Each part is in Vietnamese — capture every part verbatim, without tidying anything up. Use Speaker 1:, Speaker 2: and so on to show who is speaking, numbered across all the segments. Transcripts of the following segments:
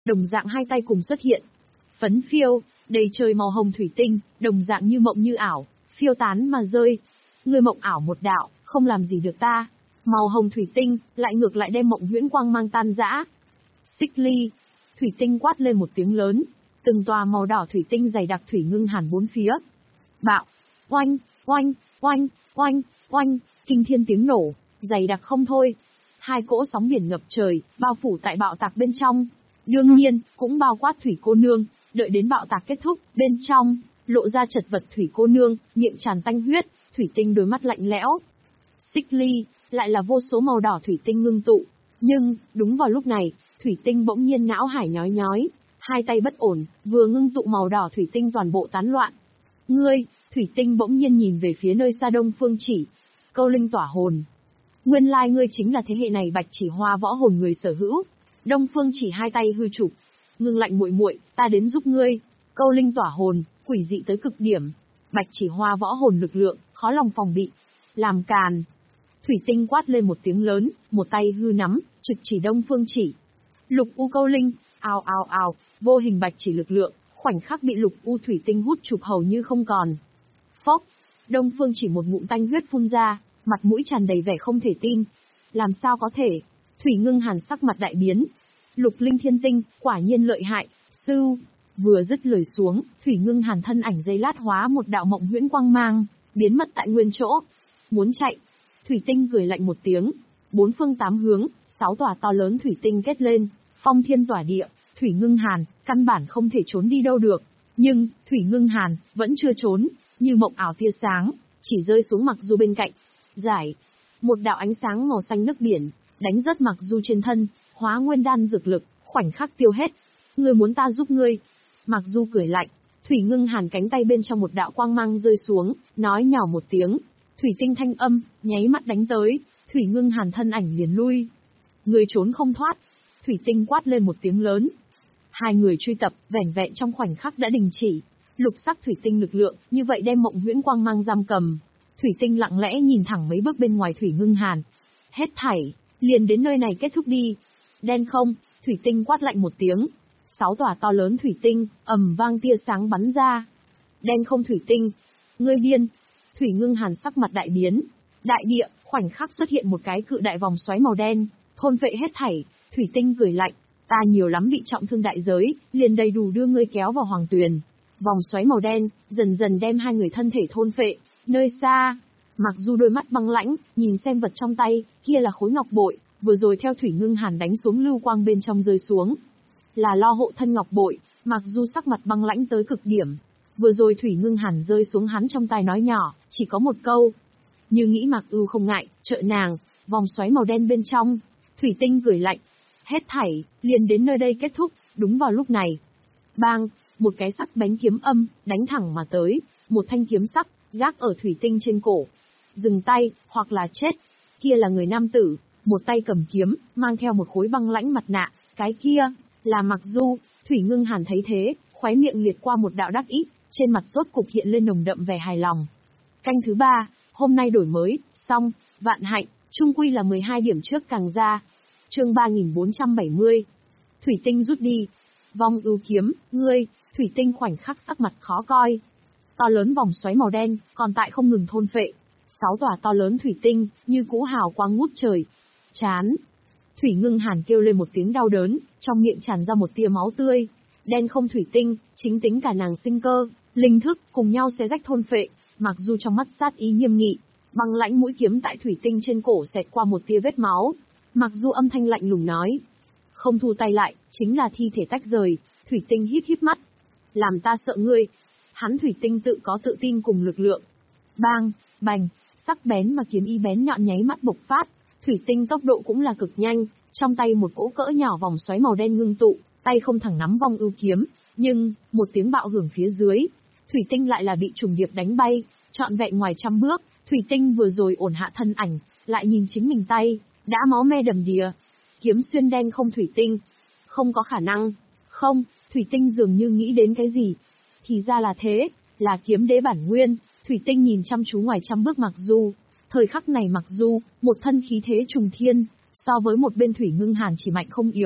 Speaker 1: đồng dạng hai tay cùng xuất hiện. Phấn phiêu, đầy trời màu hồng thủy tinh, đồng dạng như mộng như ảo, phiêu tán mà rơi. Ngươi mộng ảo một đạo, không làm gì được ta. Màu hồng thủy tinh, lại ngược lại đem mộng huyễn quang mang tan rã. Xích ly, thủy tinh quát lên một tiếng lớn, từng tòa màu đỏ thủy tinh dày đặc thủy ngưng hàn bốn phía. Bạo, oanh, oanh, oanh, oanh, oanh, kinh thiên tiếng nổ, dày đặc không thôi. Hai cỗ sóng biển ngập trời, bao phủ tại bạo tạc bên trong. Đương nhiên, cũng bao quát thủy cô nương, đợi đến bạo tạc kết thúc, bên trong, lộ ra chật vật thủy cô nương, miệng tràn tanh huyết, thủy tinh đôi mắt lạnh lẽo. Xích ly, lại là vô số màu đỏ thủy tinh ngưng tụ. Nhưng, đúng vào lúc này, thủy tinh bỗng nhiên não hải nhói nhói, hai tay bất ổn, vừa ngưng tụ màu đỏ thủy tinh toàn bộ tán loạn. Ngươi, thủy tinh bỗng nhiên nhìn về phía nơi xa Đông Phương Chỉ. Câu linh tỏa hồn. Nguyên lai ngươi chính là thế hệ này Bạch Chỉ Hoa võ hồn người sở hữu. Đông Phương Chỉ hai tay hư chụp, ngưng lạnh muội muội, ta đến giúp ngươi. Câu linh tỏa hồn, quỷ dị tới cực điểm. Bạch Chỉ Hoa võ hồn lực lượng, khó lòng phòng bị. Làm càn. Thủy tinh quát lên một tiếng lớn, một tay hư nắm, trực chỉ Đông Phương Chỉ. Lục u câu linh, ào ào ào, vô hình bạch chỉ lực lượng, khoảnh khắc bị lục u thủy tinh hút chụp hầu như không còn. Phốc, Đông Phương Chỉ một ngụm tanh huyết phun ra, mặt mũi tràn đầy vẻ không thể tin. Làm sao có thể? Thủy ngưng hàn sắc mặt đại biến. Lục linh thiên tinh, quả nhiên lợi hại, sư. Vừa dứt lời xuống, Thủy ngưng hàn thân ảnh giây lát hóa một đạo mộng huyễn quang mang, biến mất tại nguyên chỗ. Muốn chạy. Thủy tinh cười lạnh một tiếng. Bốn phương tám hướng, sáu tòa to lớn thủy tinh kết lên, phong thiên tỏa địa. Thủy ngưng hàn, căn bản không thể trốn đi đâu được. Nhưng, Thủy ngưng hàn, vẫn chưa trốn, như mộng ảo tia sáng, chỉ rơi xuống Mặc Du bên cạnh. Giải. Một đạo ánh sáng màu xanh nước biển, đánh rớt Mặc Du trên thân, hóa nguyên đan dược lực, khoảnh khắc tiêu hết. Ngươi muốn ta giúp ngươi. Mặc Du cười lạnh. Thủy ngưng hàn cánh tay bên trong một đạo quang mang rơi xuống, nói nhỏ một tiếng. Thủy tinh thanh âm, nháy mắt đánh tới, Thủy ngưng hàn thân ảnh liền lui. Ngươi trốn không thoát. Thủy tinh quát lên một tiếng lớn. Hai người truy tập, vẻn vẹn trong khoảnh khắc đã đình chỉ. Lục sắc thủy tinh lực lượng, như vậy đem mộng huyễn quang mang giam cầm. Thủy tinh lặng lẽ nhìn thẳng mấy bước bên ngoài Thủy ngưng hàn. Hết thảy, liền đến nơi này kết thúc đi. Đen không, Thủy tinh quát lạnh một tiếng. Sáu tòa to lớn thủy tinh, ầm vang tia sáng bắn ra. Đen không thủy tinh. Ngươi điên. Thủy ngưng hàn sắc mặt đại biến. Đại địa, khoảnh khắc xuất hiện một cái cự đại vòng xoáy màu đen, thôn vệ hết thảy. Thủy tinh cười lạnh. Ta nhiều lắm bị trọng thương đại giới, liền đầy đủ đưa ngươi kéo vào hoàng tuyền. Vòng xoáy màu đen, dần dần đem hai người thân thể thôn phệ. Nơi xa, Mặc Du đôi mắt băng lãnh, nhìn xem vật trong tay, kia là khối ngọc bội, vừa rồi theo Thủy ngưng hàn đánh xuống lưu quang bên trong rơi xuống. Là lo hộ thân ngọc bội, Mặc Du sắc mặt băng lãnh tới cực điểm. Vừa rồi Thủy ngưng hàn rơi xuống hắn trong tai nói nhỏ, chỉ có một câu. Như nghĩ Mặc Du không ngại, trợ nàng, vòng xoáy màu đen bên trong. Thủy tinh cười lạnh. Hết thảy, liền đến nơi đây kết thúc, đúng vào lúc này. Bang, một cái sắc bén kiếm âm, đánh thẳng mà tới, một thanh kiếm sắc, gác ở thủy tinh trên cổ. Dừng tay, hoặc là chết. Kia là người nam tử, một tay cầm kiếm, mang theo một khối băng lãnh mặt nạ, cái kia, là Mặc Du. Thủy ngưng hàn thấy thế, khóe miệng liệt qua một đạo đắc ý, trên mặt rốt cục hiện lên nồng đậm vẻ hài lòng. Canh thứ ba, hôm nay đổi mới, xong, vạn hạnh, chung quy là mười hai điểm trước càng ra. Chương ba nghìn bốn trăm bảy mươi. Thủy tinh rút đi. Vong ưu kiếm, ngươi, thủy tinh khoảnh khắc sắc mặt khó coi. To lớn vòng xoáy màu đen, còn tại không ngừng thôn phệ. Sáu tòa to lớn thủy tinh, như cũ hào quang ngút trời. Chán. Thủy ngưng hàn kêu lên một tiếng đau đớn, trong miệng tràn ra một tia máu tươi. Đen không thủy tinh, chính tính cả nàng sinh cơ, linh thức, cùng nhau xé rách thôn phệ. Mặc dù trong mắt sát ý nghiêm nghị, băng lãnh mũi kiếm tại thủy tinh trên cổ xẹt qua một tia vết máu. Mặc dù âm thanh lạnh lùng nói, không thu tay lại, chính là thi thể tách rời. Thủy tinh híp híp mắt. Làm ta sợ ngươi. Hắn thủy tinh tự có tự tin cùng lực lượng. Bang, bành, sắc bén mà kiếm y bén nhọn nháy mắt bộc phát. Thủy tinh tốc độ cũng là cực nhanh, trong tay một cỗ cỡ nhỏ vòng xoáy màu đen ngưng tụ, tay không thẳng nắm vong ưu kiếm, nhưng, một tiếng bạo hưởng phía dưới, thủy tinh lại là bị trùng điệp đánh bay, trọn vẹn ngoài trăm bước. Thủy tinh vừa rồi ổn hạ thân ảnh, lại nhìn chính mình tay, đã máu me đầm đìa. Kiếm xuyên đen không thủy tinh. Không có khả năng. Không, thủy tinh dường như nghĩ đến cái gì. Thì ra là thế, là kiếm đế bản nguyên. Thủy tinh nhìn chăm chú ngoài trăm bước Mặc Du. Thời khắc này Mặc Du, một thân khí thế trùng thiên, so với một bên Thủy ngưng hàn chỉ mạnh không yếu.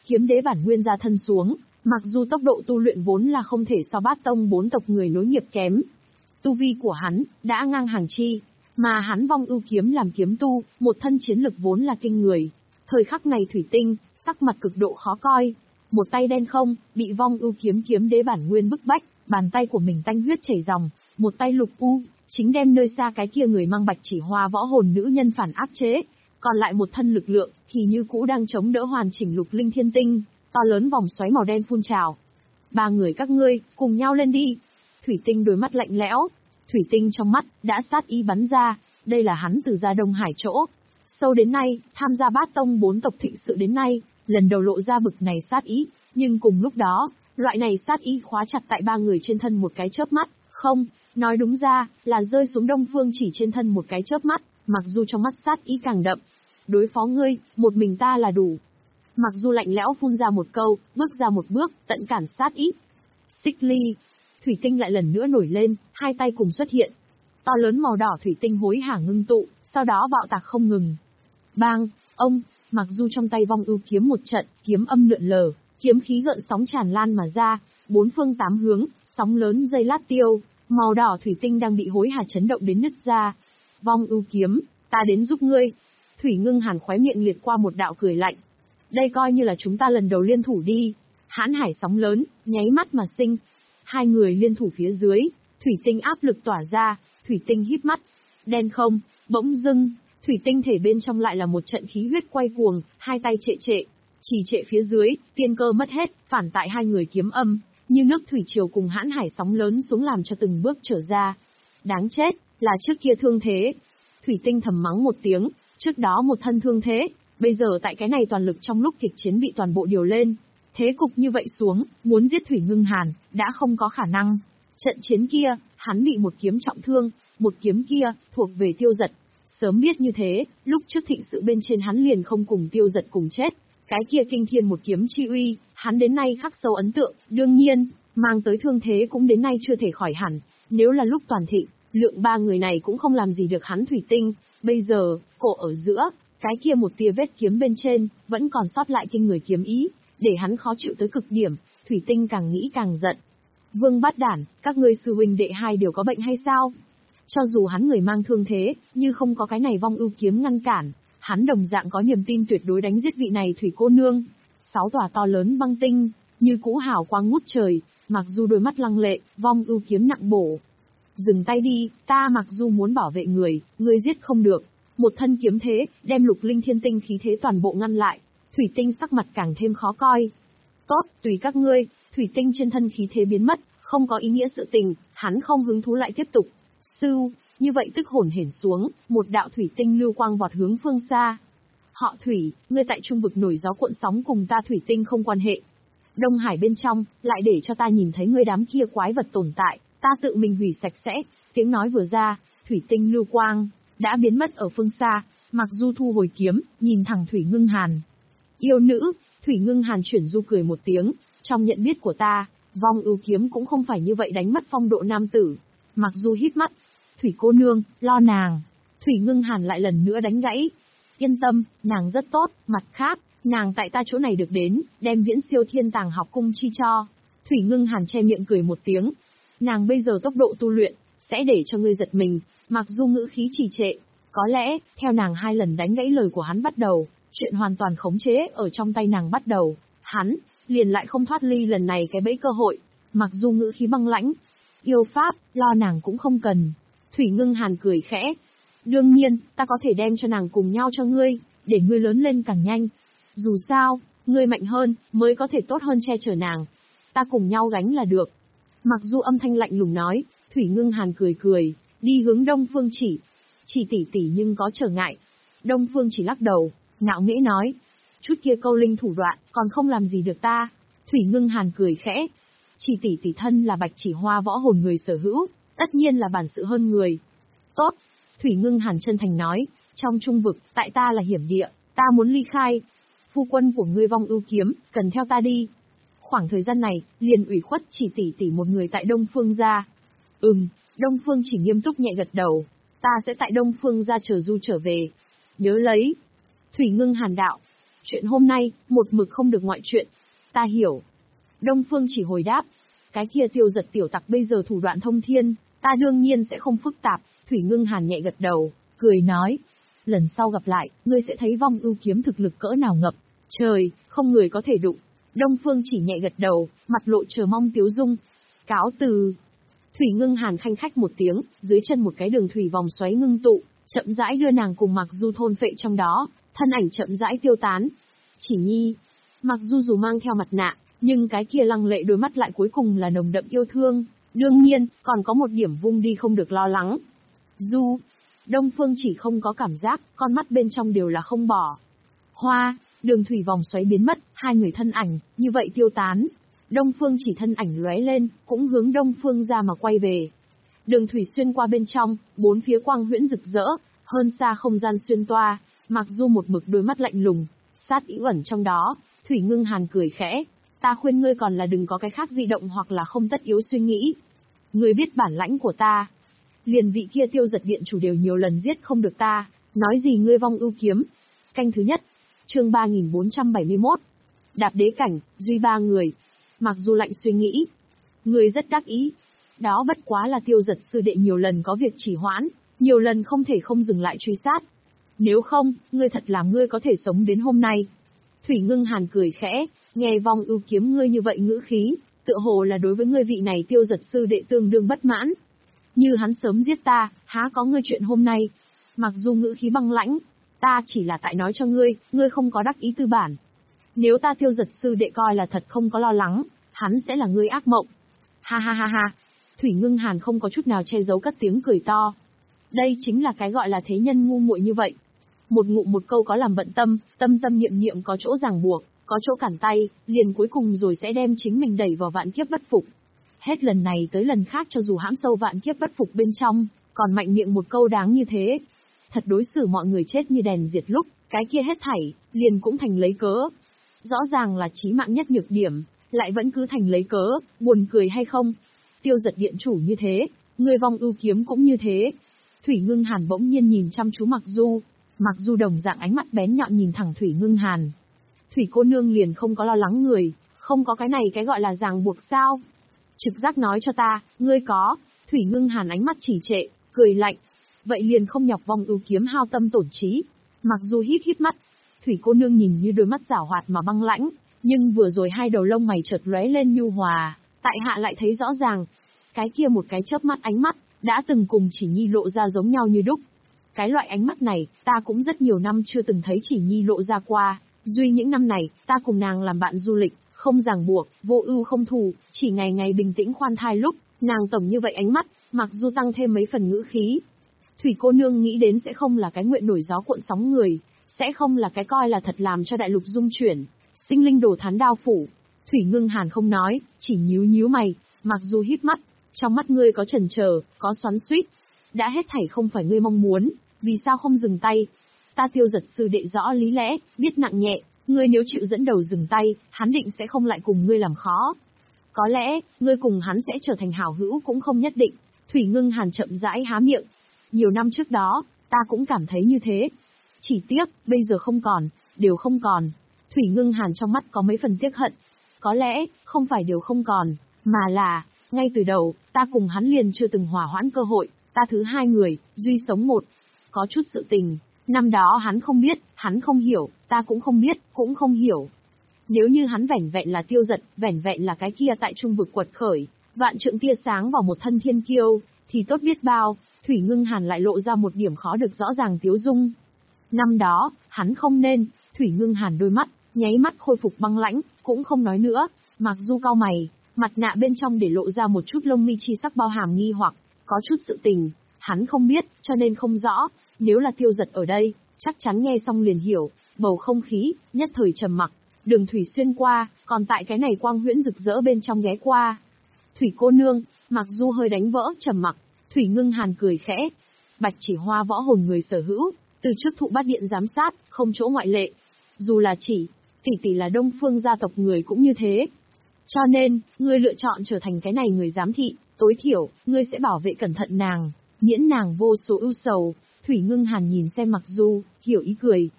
Speaker 1: kiếm đế bản nguyên ra thân xuống, mặc dù tốc độ tu luyện vốn là không thể so bát tông bốn tộc người nối nghiệp kém. Tu vi của hắn, đã ngang hàng chi, mà hắn vong ưu kiếm làm kiếm tu, một thân chiến lực vốn là kinh người. Thời khắc này Thủy Tinh, sắc mặt cực độ khó coi. Một tay đen không, bị vong ưu kiếm kiếm đế bản nguyên bức bách, bàn tay của mình tanh huyết chảy ròng, một tay lục u, chính đem nơi xa cái kia người mang bạch chỉ hoa võ hồn nữ nhân phản áp chế. Còn lại một thân lực lượng, thì như cũ đang chống đỡ hoàn chỉnh lục linh thiên tinh, to lớn vòng xoáy màu đen phun trào. Ba người các ngươi, cùng nhau lên đi. Thủy Tinh đôi mắt lạnh lẽo, Thủy Tinh trong mắt, đã sát ý bắn ra, đây là hắn từ gia Đông Hải chỗ. Sâu đến nay, tham gia bát tông bốn tộc thịnh sự đến nay, lần đầu lộ ra bực này sát ý, nhưng cùng lúc đó, loại này sát ý khóa chặt tại ba người trên thân một cái chớp mắt, không, nói đúng ra, là rơi xuống Đông Phương Chỉ trên thân một cái chớp mắt, mặc dù trong mắt sát ý càng đậm. Đối phó ngươi, một mình ta là đủ. Mặc dù lạnh lẽo phun ra một câu, bước ra một bước, tận cản sát ý. Xích ly. Thủy Tinh lại lần nữa nổi lên, hai tay cùng xuất hiện. To lớn màu đỏ thủy tinh hối hả ngưng tụ, sau đó bạo tạc không ngừng. Bang, ông, mặc dù trong tay vong ưu kiếm một trận, kiếm âm lượn lờ, kiếm khí gợn sóng tràn lan mà ra, bốn phương tám hướng, sóng lớn dây lát tiêu, màu đỏ thủy tinh đang bị hối hả chấn động đến nứt ra. Vong ưu kiếm, ta đến giúp ngươi. Thủy Ngưng Hàn khóe miệng liệt qua một đạo cười lạnh. Đây coi như là chúng ta lần đầu liên thủ đi. Hãn hải sóng lớn, nháy mắt mà sinh. Hai người liên thủ phía dưới, thủy tinh áp lực tỏa ra, thủy tinh híp mắt. Đen không, bỗng dưng, thủy tinh thể bên trong lại là một trận khí huyết quay cuồng, hai tay trệ trệ. Chỉ trệ phía dưới, tiên cơ mất hết, phản tại hai người kiếm âm, như nước thủy triều cùng hãn hải sóng lớn xuống làm cho từng bước trở ra. Đáng chết, là trước kia thương thế. Thủy tinh thầm mắng một tiếng, trước đó một thân thương thế, bây giờ tại cái này toàn lực trong lúc kịch chiến bị toàn bộ điều lên. Thế cục như vậy xuống, muốn giết Thủy Ngưng Hàn, đã không có khả năng. Trận chiến kia, hắn bị một kiếm trọng thương, một kiếm kia, thuộc về Tiêu Dật. Sớm biết như thế, lúc trước thịnh sự bên trên hắn liền không cùng Tiêu Dật cùng chết. Cái kia kinh thiên một kiếm chi uy, hắn đến nay khắc sâu ấn tượng, đương nhiên, mang tới thương thế cũng đến nay chưa thể khỏi hẳn. Nếu là lúc toàn thịnh, lượng ba người này cũng không làm gì được hắn Thủy Tinh. Bây giờ, cổ ở giữa, cái kia một tia vết kiếm bên trên, vẫn còn sót lại kinh người kiếm ý, để hắn khó chịu tới cực điểm. Thủy Tinh càng nghĩ càng giận. Vương Bát Đản, các ngươi sư huynh đệ hai đều có bệnh hay sao? Cho dù hắn người mang thương thế, như không có cái này vong ưu kiếm ngăn cản, hắn đồng dạng có niềm tin tuyệt đối đánh giết vị này Thủy cô nương. Sáu tòa to lớn băng tinh, như cũ hào quang ngút trời, mặc dù đôi mắt lăng lệ, vong ưu kiếm nặng bổ. Dừng tay đi, ta mặc dù muốn bảo vệ người, ngươi giết không được. Một thân kiếm thế, đem lục linh thiên tinh khí thế toàn bộ ngăn lại. Thủy Tinh sắc mặt càng thêm khó coi. Tốt, tùy các ngươi. Thủy Tinh trên thân khí thế biến mất, không có ý nghĩa sự tình, hắn không hứng thú lại tiếp tục. Sư, như vậy tức hồn hển xuống, một đạo thủy tinh lưu quang vọt hướng phương xa. Họ Thủy, ngươi tại trung vực nổi gió cuộn sóng cùng ta Thủy Tinh không quan hệ. Đông Hải bên trong, lại để cho ta nhìn thấy ngươi đám kia quái vật tồn tại, ta tự mình hủy sạch sẽ. Tiếng nói vừa ra, thủy tinh lưu quang đã biến mất ở phương xa. Mặc Du thu hồi kiếm, nhìn thẳng Thủy Ngưng Hàn. Yêu nữ. Thủy Ngưng Hàn chuyển du cười một tiếng, trong nhận biết của ta, vong ưu kiếm cũng không phải như vậy đánh mất phong độ nam tử. Mặc Du hít mắt. Thủy cô nương, lo nàng. Thủy Ngưng Hàn lại lần nữa đánh gãy. Yên tâm, nàng rất tốt, mặt khác, nàng tại ta chỗ này được đến, đem Viễn Siêu Thiên Tàng học cung chi cho. Thủy Ngưng Hàn che miệng cười một tiếng. Nàng bây giờ tốc độ tu luyện, sẽ để cho ngươi giật mình. Mặc dù ngữ khí trì trệ, có lẽ, theo nàng hai lần đánh gãy lời của hắn bắt đầu, chuyện hoàn toàn khống chế ở trong tay nàng bắt đầu, hắn, liền lại không thoát ly lần này cái bẫy cơ hội. Mặc dù ngữ khí băng lãnh, yêu pháp, lo nàng cũng không cần. Thủy Ngưng Hàn cười khẽ. Đương nhiên, ta có thể đem cho nàng cùng nhau cho ngươi, để ngươi lớn lên càng nhanh. Dù sao, ngươi mạnh hơn, mới có thể tốt hơn che chở nàng. Ta cùng nhau gánh là được. Mặc dù âm thanh lạnh lùng nói, Thủy Ngưng Hàn cười cười, đi hướng Đông Phương Chỉ. Chỉ tỷ tỷ nhưng có trở ngại. Đông Phương Chỉ lắc đầu, ngạo nghễ nói. Chút kia câu linh thủ đoạn, còn không làm gì được ta. Thủy Ngưng Hàn cười khẽ. Chỉ tỷ tỷ thân là bạch chỉ hoa võ hồn người sở hữu, tất nhiên là bản sự hơn người. Tốt. Thủy Ngưng Hàn chân thành nói, trong trung vực, tại ta là hiểm địa, ta muốn ly khai. Phu quân của ngươi vong ưu kiếm, cần theo ta đi. Khoảng thời gian này, liền ủy khuất chỉ tỷ tỷ một người tại Đông Phương gia. Ừm, Đông Phương Chỉ nghiêm túc nhẹ gật đầu. Ta sẽ tại Đông Phương gia chờ du trở về. Nhớ lấy. Thủy Ngưng Hàn đạo. Chuyện hôm nay, một mực không được ngoại chuyện. Ta hiểu. Đông Phương Chỉ hồi đáp. Cái kia Tiêu Giật tiểu tặc bây giờ thủ đoạn thông thiên, ta đương nhiên sẽ không phức tạp. Thủy Ngưng Hàn nhẹ gật đầu, cười nói. Lần sau gặp lại, ngươi sẽ thấy Vong Ưu kiếm thực lực cỡ nào ngập. Trời, không người có thể đụng. Đông Phương Chỉ nhẹ gật đầu, mặt lộ chờ mong tiếu dung. Cáo từ. Thủy Ngưng Hàn khanh khách một tiếng, dưới chân một cái đường thủy vòng xoáy ngưng tụ, chậm rãi đưa nàng cùng Mặc Du thôn phệ trong đó, thân ảnh chậm rãi tiêu tán. Chỉ Nhi. Mặc Du dù mang theo mặt nạ, nhưng cái kia lăng lệ đôi mắt lại cuối cùng là nồng đậm yêu thương, đương nhiên, còn có một điểm vung đi không được lo lắng. Du. Đông Phương Chỉ không có cảm giác, con mắt bên trong đều là không bỏ. Hoa, đường thủy vòng xoáy biến mất, hai người thân ảnh, như vậy tiêu tán. Đông Phương Chỉ thân ảnh lóe lên, cũng hướng Đông Phương ra mà quay về. Đường thủy xuyên qua bên trong, bốn phía quang huyễn rực rỡ, hơn xa không gian xuyên toa, Mặc Du một mực đôi mắt lạnh lùng, sát ý ẩn trong đó. Thủy Ngưng Hàn cười khẽ, ta khuyên ngươi còn là đừng có cái khác dị động hoặc là không tất yếu suy nghĩ. Ngươi biết bản lãnh của ta. Liền vị kia Tiêu Giật điện chủ đều nhiều lần giết không được ta, nói gì ngươi Vong Ưu kiếm. Canh thứ nhất, chương ba nghìn bốn trăm bảy mươi mốt. Đạp đế cảnh, duy ba người. Mặc dù lạnh suy nghĩ, ngươi rất đắc ý. Đó bất quá là Tiêu Giật sư đệ nhiều lần có việc trì hoãn, nhiều lần không thể không dừng lại truy sát. Nếu không, ngươi thật làm ngươi có thể sống đến hôm nay. Thủy Ngưng Hàn cười khẽ, nghe Vong Ưu kiếm ngươi như vậy ngữ khí, tựa hồ là đối với ngươi vị này Tiêu Giật sư đệ tương đương bất mãn. Như hắn sớm giết ta, há có ngươi chuyện hôm nay. Mặc dù ngữ khí băng lãnh, ta chỉ là tại nói cho ngươi, ngươi không có đắc ý tư bản. Nếu ta Tiêu Giật sư đệ coi là thật không có lo lắng, hắn sẽ là ngươi ác mộng. Ha ha ha ha. Thủy Ngưng Hàn không có chút nào che giấu cất tiếng cười to. Đây chính là cái gọi là thế nhân ngu muội như vậy. Một ngụm một câu có làm bận tâm, tâm tâm niệm niệm có chỗ ràng buộc, có chỗ cản tay, liền cuối cùng rồi sẽ đem chính mình đẩy vào vạn kiếp bất phục. Hết lần này tới lần khác cho dù hãm sâu vạn kiếp bất phục bên trong, còn mạnh miệng một câu đáng như thế. Thật đối xử mọi người chết như đèn diệt lúc, cái kia hết thảy, liền cũng thành lấy cớ. Rõ ràng là chí mạng nhất nhược điểm, lại vẫn cứ thành lấy cớ, buồn cười hay không? Tiêu Giật điện chủ như thế, người Vong Ưu kiếm cũng như thế. Thủy Ngưng Hàn bỗng nhiên nhìn chăm chú Mặc Du, Mặc Du đồng dạng ánh mắt bén nhọn nhìn thẳng Thủy Ngưng Hàn. Thủy cô nương liền không có lo lắng người, không có cái này cái gọi là ràng buộc sao? Trực giác nói cho ta, ngươi có. Thủy Ngưng Hàn ánh mắt chỉ trệ, cười lạnh. Vậy liền không nhọc Vong Ưu kiếm hao tâm tổn trí. Mặc dù híp híp mắt, Thủy cô nương nhìn như đôi mắt giảo hoạt mà băng lãnh, nhưng vừa rồi hai đầu lông mày chợt lóe lên nhu hòa, tại hạ lại thấy rõ ràng. Cái kia một cái chớp mắt ánh mắt, đã từng cùng Chỉ Nhi lộ ra giống nhau như đúc. Cái loại ánh mắt này, ta cũng rất nhiều năm chưa từng thấy Chỉ Nhi lộ ra qua, duy những năm này, ta cùng nàng làm bạn du lịch, không ràng buộc, vô ưu không thù, chỉ ngày ngày bình tĩnh khoan thai lúc, nàng tổng như vậy ánh mắt, Mặc dù tăng thêm mấy phần ngữ khí. Thủy cô nương nghĩ đến sẽ không là cái nguyện nổi gió cuộn sóng người, sẽ không là cái coi là thật làm cho đại lục dung chuyển, sinh linh đồ thán đao phủ. Thủy Ngưng Hàn không nói, chỉ nhíu nhíu mày, Mặc dù híp mắt, trong mắt ngươi có chần chờ, có xoắn xuýt. Đã hết thảy không phải ngươi mong muốn, vì sao không dừng tay? Ta Tiêu Giật sư đệ rõ lý lẽ, biết nặng nhẹ, ngươi nếu chịu dẫn đầu dừng tay, hắn định sẽ không lại cùng ngươi làm khó. Có lẽ, ngươi cùng hắn sẽ trở thành hảo hữu cũng không nhất định. Thủy Ngưng Hàn chậm rãi há miệng. Nhiều năm trước đó, ta cũng cảm thấy như thế. Chỉ tiếc, bây giờ không còn, đều không còn. Thủy Ngưng Hàn trong mắt có mấy phần tiếc hận. Có lẽ, không phải đều không còn, mà là, ngay từ đầu, ta cùng hắn liền chưa từng hòa hoãn cơ hội, ta thứ hai người, duy sống một. Có chút sự tình, năm đó hắn không biết, hắn không hiểu, ta cũng không biết, cũng không hiểu. Nếu như hắn vẻn vẹn là Tiêu Giật, vẻn vẹn là cái kia tại trung vực quật khởi, vạn trượng tia sáng vào một thân thiên kiêu, thì tốt biết bao. Thủy Ngưng Hàn lại lộ ra một điểm khó được rõ ràng tiếu dung. Năm đó, hắn không nên. Thủy Ngưng Hàn đôi mắt, nháy mắt khôi phục băng lãnh, cũng không nói nữa. Mặc dù cau mày, mặt nạ bên trong để lộ ra một chút lông mi chi sắc bao hàm nghi hoặc, có chút sự tình, hắn không biết, cho nên không rõ. Nếu là Tiêu Giật ở đây, chắc chắn nghe xong liền hiểu. Bầu không khí, nhất thời trầm mặc. Đường thủy xuyên qua, còn tại cái này quang huyễn rực rỡ bên trong ghé qua. Thủy cô nương, Mặc dù hơi đánh vỡ trầm mặc, Thủy Ngưng Hàn cười khẽ. Bạch Chỉ Hoa võ hồn người sở hữu, từ trước thụ bát điện giám sát, không chỗ ngoại lệ. Dù là Chỉ, tỷ tỷ là Đông Phương gia tộc người cũng như thế. Cho nên, ngươi lựa chọn trở thành cái này người giám thị, tối thiểu, ngươi sẽ bảo vệ cẩn thận nàng, miễn nàng vô số ưu sầu. Thủy Ngưng Hàn nhìn xem Mặc Du, hiểu ý cười.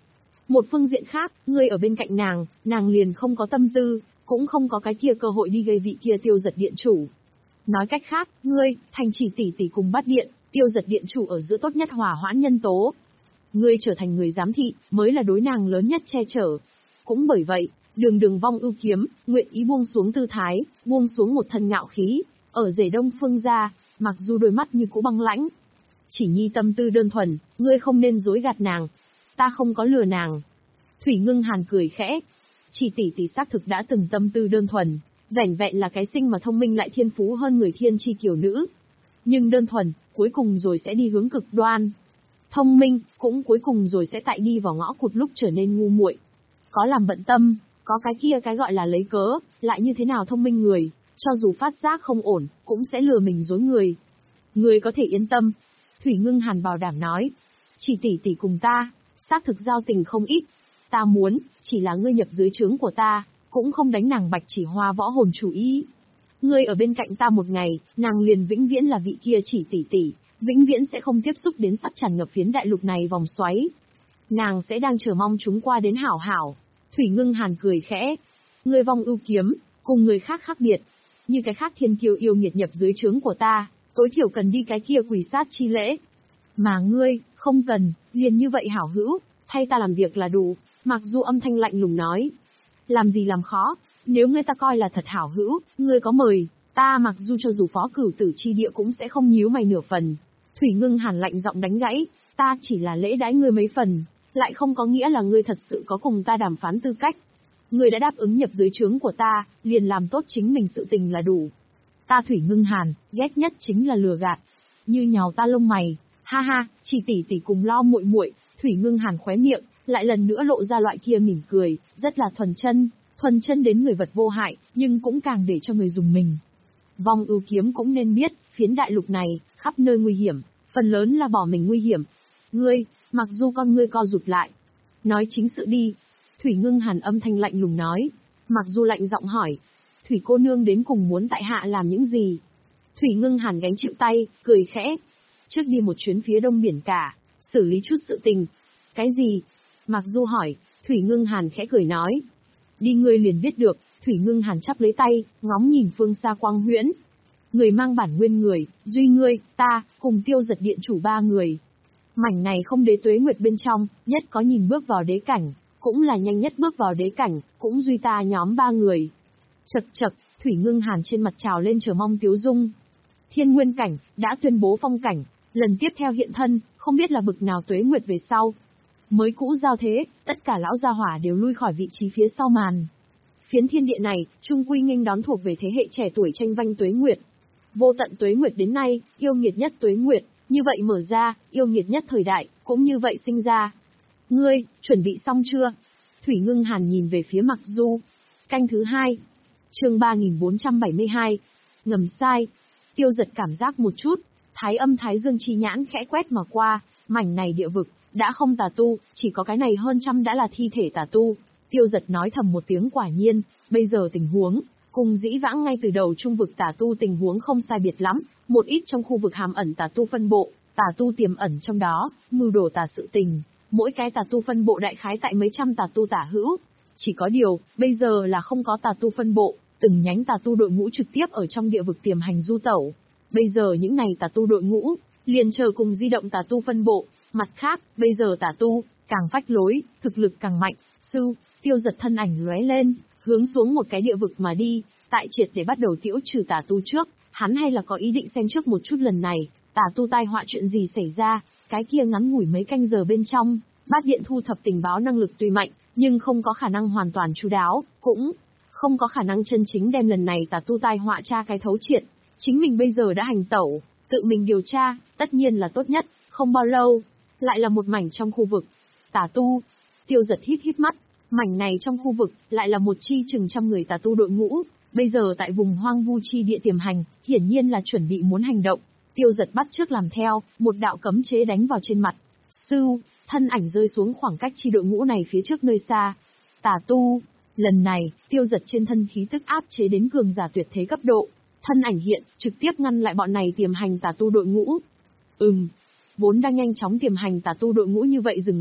Speaker 1: Một phương diện khác, ngươi ở bên cạnh nàng, nàng liền không có tâm tư, cũng không có cái kia cơ hội đi gây vị kia Tiêu Dật điện chủ. Nói cách khác, ngươi, thành chỉ tỷ tỷ cùng Bát điện, Tiêu Dật điện chủ ở giữa tốt nhất hòa hoãn nhân tố. Ngươi trở thành người giám thị, mới là đối nàng lớn nhất che chở. Cũng bởi vậy, Đường Đường Vong Ưu Kiếm, nguyện ý buông xuống tư thái, buông xuống một thân ngạo khí, ở rể Đông Phương gia, mặc dù đôi mắt như cũ băng lãnh. Chỉ nhi tâm tư đơn thuần, ngươi không nên dối gạt nàng. Ta không có lừa nàng. Thủy Ngưng Hàn cười khẽ. Chỉ tỷ tỷ xác thực đã từng tâm tư đơn thuần, vẻn vẹn là cái sinh mà thông minh lại thiên phú hơn người thiên chi kiều nữ. Nhưng đơn thuần, cuối cùng rồi sẽ đi hướng cực đoan. Thông minh, cũng cuối cùng rồi sẽ tại đi vào ngõ cụt lúc trở nên ngu muội. Có làm bận tâm, có cái kia cái gọi là lấy cớ, lại như thế nào thông minh người, cho dù phát giác không ổn, cũng sẽ lừa mình dối người. Người có thể yên tâm. Thủy Ngưng Hàn bảo đảm nói. Chỉ tỷ tỷ cùng ta, xác thực giao tình không ít. Ta muốn, chỉ là ngươi nhập dưới trướng của ta, cũng không đánh nàng Bạch Chỉ Hoa võ hồn chủ ý. Ngươi ở bên cạnh ta một ngày, nàng liền vĩnh viễn là vị kia chỉ tỷ tỷ, vĩnh viễn sẽ không tiếp xúc đến sắc tràn ngập phiến đại lục này vòng xoáy. Nàng sẽ đang chờ mong chúng qua đến hảo hảo. Thủy Ngưng Hàn cười khẽ. Ngươi Vong Ưu Kiếm, cùng người khác khác biệt. Như cái khác thiên kiêu yêu nghiệt nhập dưới trướng của ta, tối thiểu cần đi cái kia quỷ sát chi lễ. Mà ngươi, không cần, liền như vậy hảo hữu, thay ta làm việc là đủ. Mặc dù âm thanh lạnh lùng nói. Làm gì làm khó, nếu ngươi ta coi là thật hảo hữu, ngươi có mời, ta mặc dù cho dù phó cửu tử chi địa cũng sẽ không nhíu mày nửa phần. Thủy Ngưng Hàn lạnh giọng đánh gãy, ta chỉ là lễ đãi ngươi mấy phần, lại không có nghĩa là ngươi thật sự có cùng ta đàm phán tư cách. Ngươi đã đáp ứng nhập dưới trướng của ta, liền làm tốt chính mình sự tình là đủ. Ta Thủy Ngưng Hàn, ghét nhất chính là lừa gạt. Như nhào ta lông mày, ha ha, chỉ tỷ tỷ cùng lo muội muội. Thủy Ngưng Hàn khóe miệng, lại lần nữa lộ ra loại kia mỉm cười, rất là thuần chân, thuần chân đến người vật vô hại, nhưng cũng càng để cho người dùng mình. Vong Ưu Kiếm cũng nên biết, phiến đại lục này, khắp nơi nguy hiểm, phần lớn là bỏ mình nguy hiểm. Ngươi, mặc dù con ngươi co rụt lại, nói chính sự đi. Thủy Ngưng Hàn âm thanh lạnh lùng nói, mặc dù lạnh giọng hỏi, Thủy cô nương đến cùng muốn tại hạ làm những gì? Thủy Ngưng Hàn gánh chịu tay, cười khẽ. Trước đi một chuyến phía đông biển cả, xử lý chút sự tình. Cái gì? Mặc dù hỏi, Thủy Ngưng Hàn khẽ cười nói. Đi ngươi liền biết được. Thủy Ngưng Hàn chắp lấy tay, ngóng nhìn phương xa quang huyễn. Người mang bản nguyên người, duy ngươi, ta, cùng Tiêu Dật điện chủ ba người. Mảnh này không đế tuế nguyệt bên trong, nhất có nhìn bước vào đế cảnh, cũng là nhanh nhất bước vào đế cảnh, cũng duy ta nhóm ba người. Chật chật, Thủy Ngưng Hàn trên mặt trào lên chờ mong tiếu dung. Thiên Nguyên cảnh, đã tuyên bố phong cảnh, lần tiếp theo hiện thân, không biết là bực nào tuế nguyệt về sau. Mới cũ giao thế, tất cả lão gia hỏa đều lui khỏi vị trí phía sau màn. Phiến thiên địa này, trung quy nghênh đón thuộc về thế hệ trẻ tuổi tranh vanh tuế nguyệt. Vô tận tuế nguyệt đến nay, yêu nghiệt nhất tuế nguyệt, như vậy mở ra, yêu nghiệt nhất thời đại, cũng như vậy sinh ra. Ngươi, chuẩn bị xong chưa? Thủy Ngưng Hàn nhìn về phía Mặc Du. Canh thứ hai. Chương ba nghìn bốn trăm bảy mươi hai. Ngầm sai. Tiêu Dật cảm giác một chút, thái âm thái dương chi nhãn khẽ quét mà qua, mảnh này địa vực, đã không tà tu, chỉ có cái này hơn trăm đã là thi thể tà tu. Tiêu Dật nói thầm một tiếng quả nhiên, bây giờ tình huống, cùng dĩ vãng ngay từ đầu trung vực tà tu tình huống không sai biệt lắm, một ít trong khu vực hàm ẩn tà tu phân bộ, tà tu tiềm ẩn trong đó, mưu đồ tà sự tình, mỗi cái tà tu phân bộ đại khái tại mấy trăm tà tu tả hữu. Chỉ có điều, bây giờ là không có tà tu phân bộ, từng nhánh tà tu đội ngũ trực tiếp ở trong địa vực tiềm hành du tẩu. Bây giờ những này tà tu đội ngũ, liền chờ cùng di động tà tu phân bộ. Mặt khác, bây giờ tà tu, càng phách lối, thực lực càng mạnh, sư, Tiêu Dật thân ảnh lóe lên, hướng xuống một cái địa vực mà đi, tại triệt để bắt đầu tiễu trừ tà tu trước, hắn hay là có ý định xem trước một chút lần này, tà tu tai họa chuyện gì xảy ra, cái kia ngắn ngủi mấy canh giờ bên trong, Bát điện thu thập tình báo năng lực tuy mạnh, nhưng không có khả năng hoàn toàn chu đáo, cũng không có khả năng chân chính đem lần này tà tu tai họa tra cái thấu triệt. Chính mình bây giờ đã hành tẩu, tự mình điều tra, tất nhiên là tốt nhất, không bao lâu, lại là một mảnh trong khu vực. Tà tu, Tiêu Dật hít hít mắt, mảnh này trong khu vực, lại là một chi chừng trăm người tà tu đội ngũ, bây giờ tại vùng hoang vu chi địa tiềm hành, hiển nhiên là chuẩn bị muốn hành động. Tiêu Dật bắt trước làm theo, một đạo cấm chế đánh vào trên mặt. Sưu, thân ảnh rơi xuống khoảng cách chi đội ngũ này phía trước nơi xa. Tà tu, lần này, Tiêu Dật trên thân khí tức áp chế đến cường giả tuyệt thế cấp độ. Thân ảnh hiện, trực tiếp ngăn lại bọn này tiềm hành tà tu đội ngũ. Ừm, vốn đang nhanh chóng tiềm hành tà tu đội ngũ như vậy dừng lại,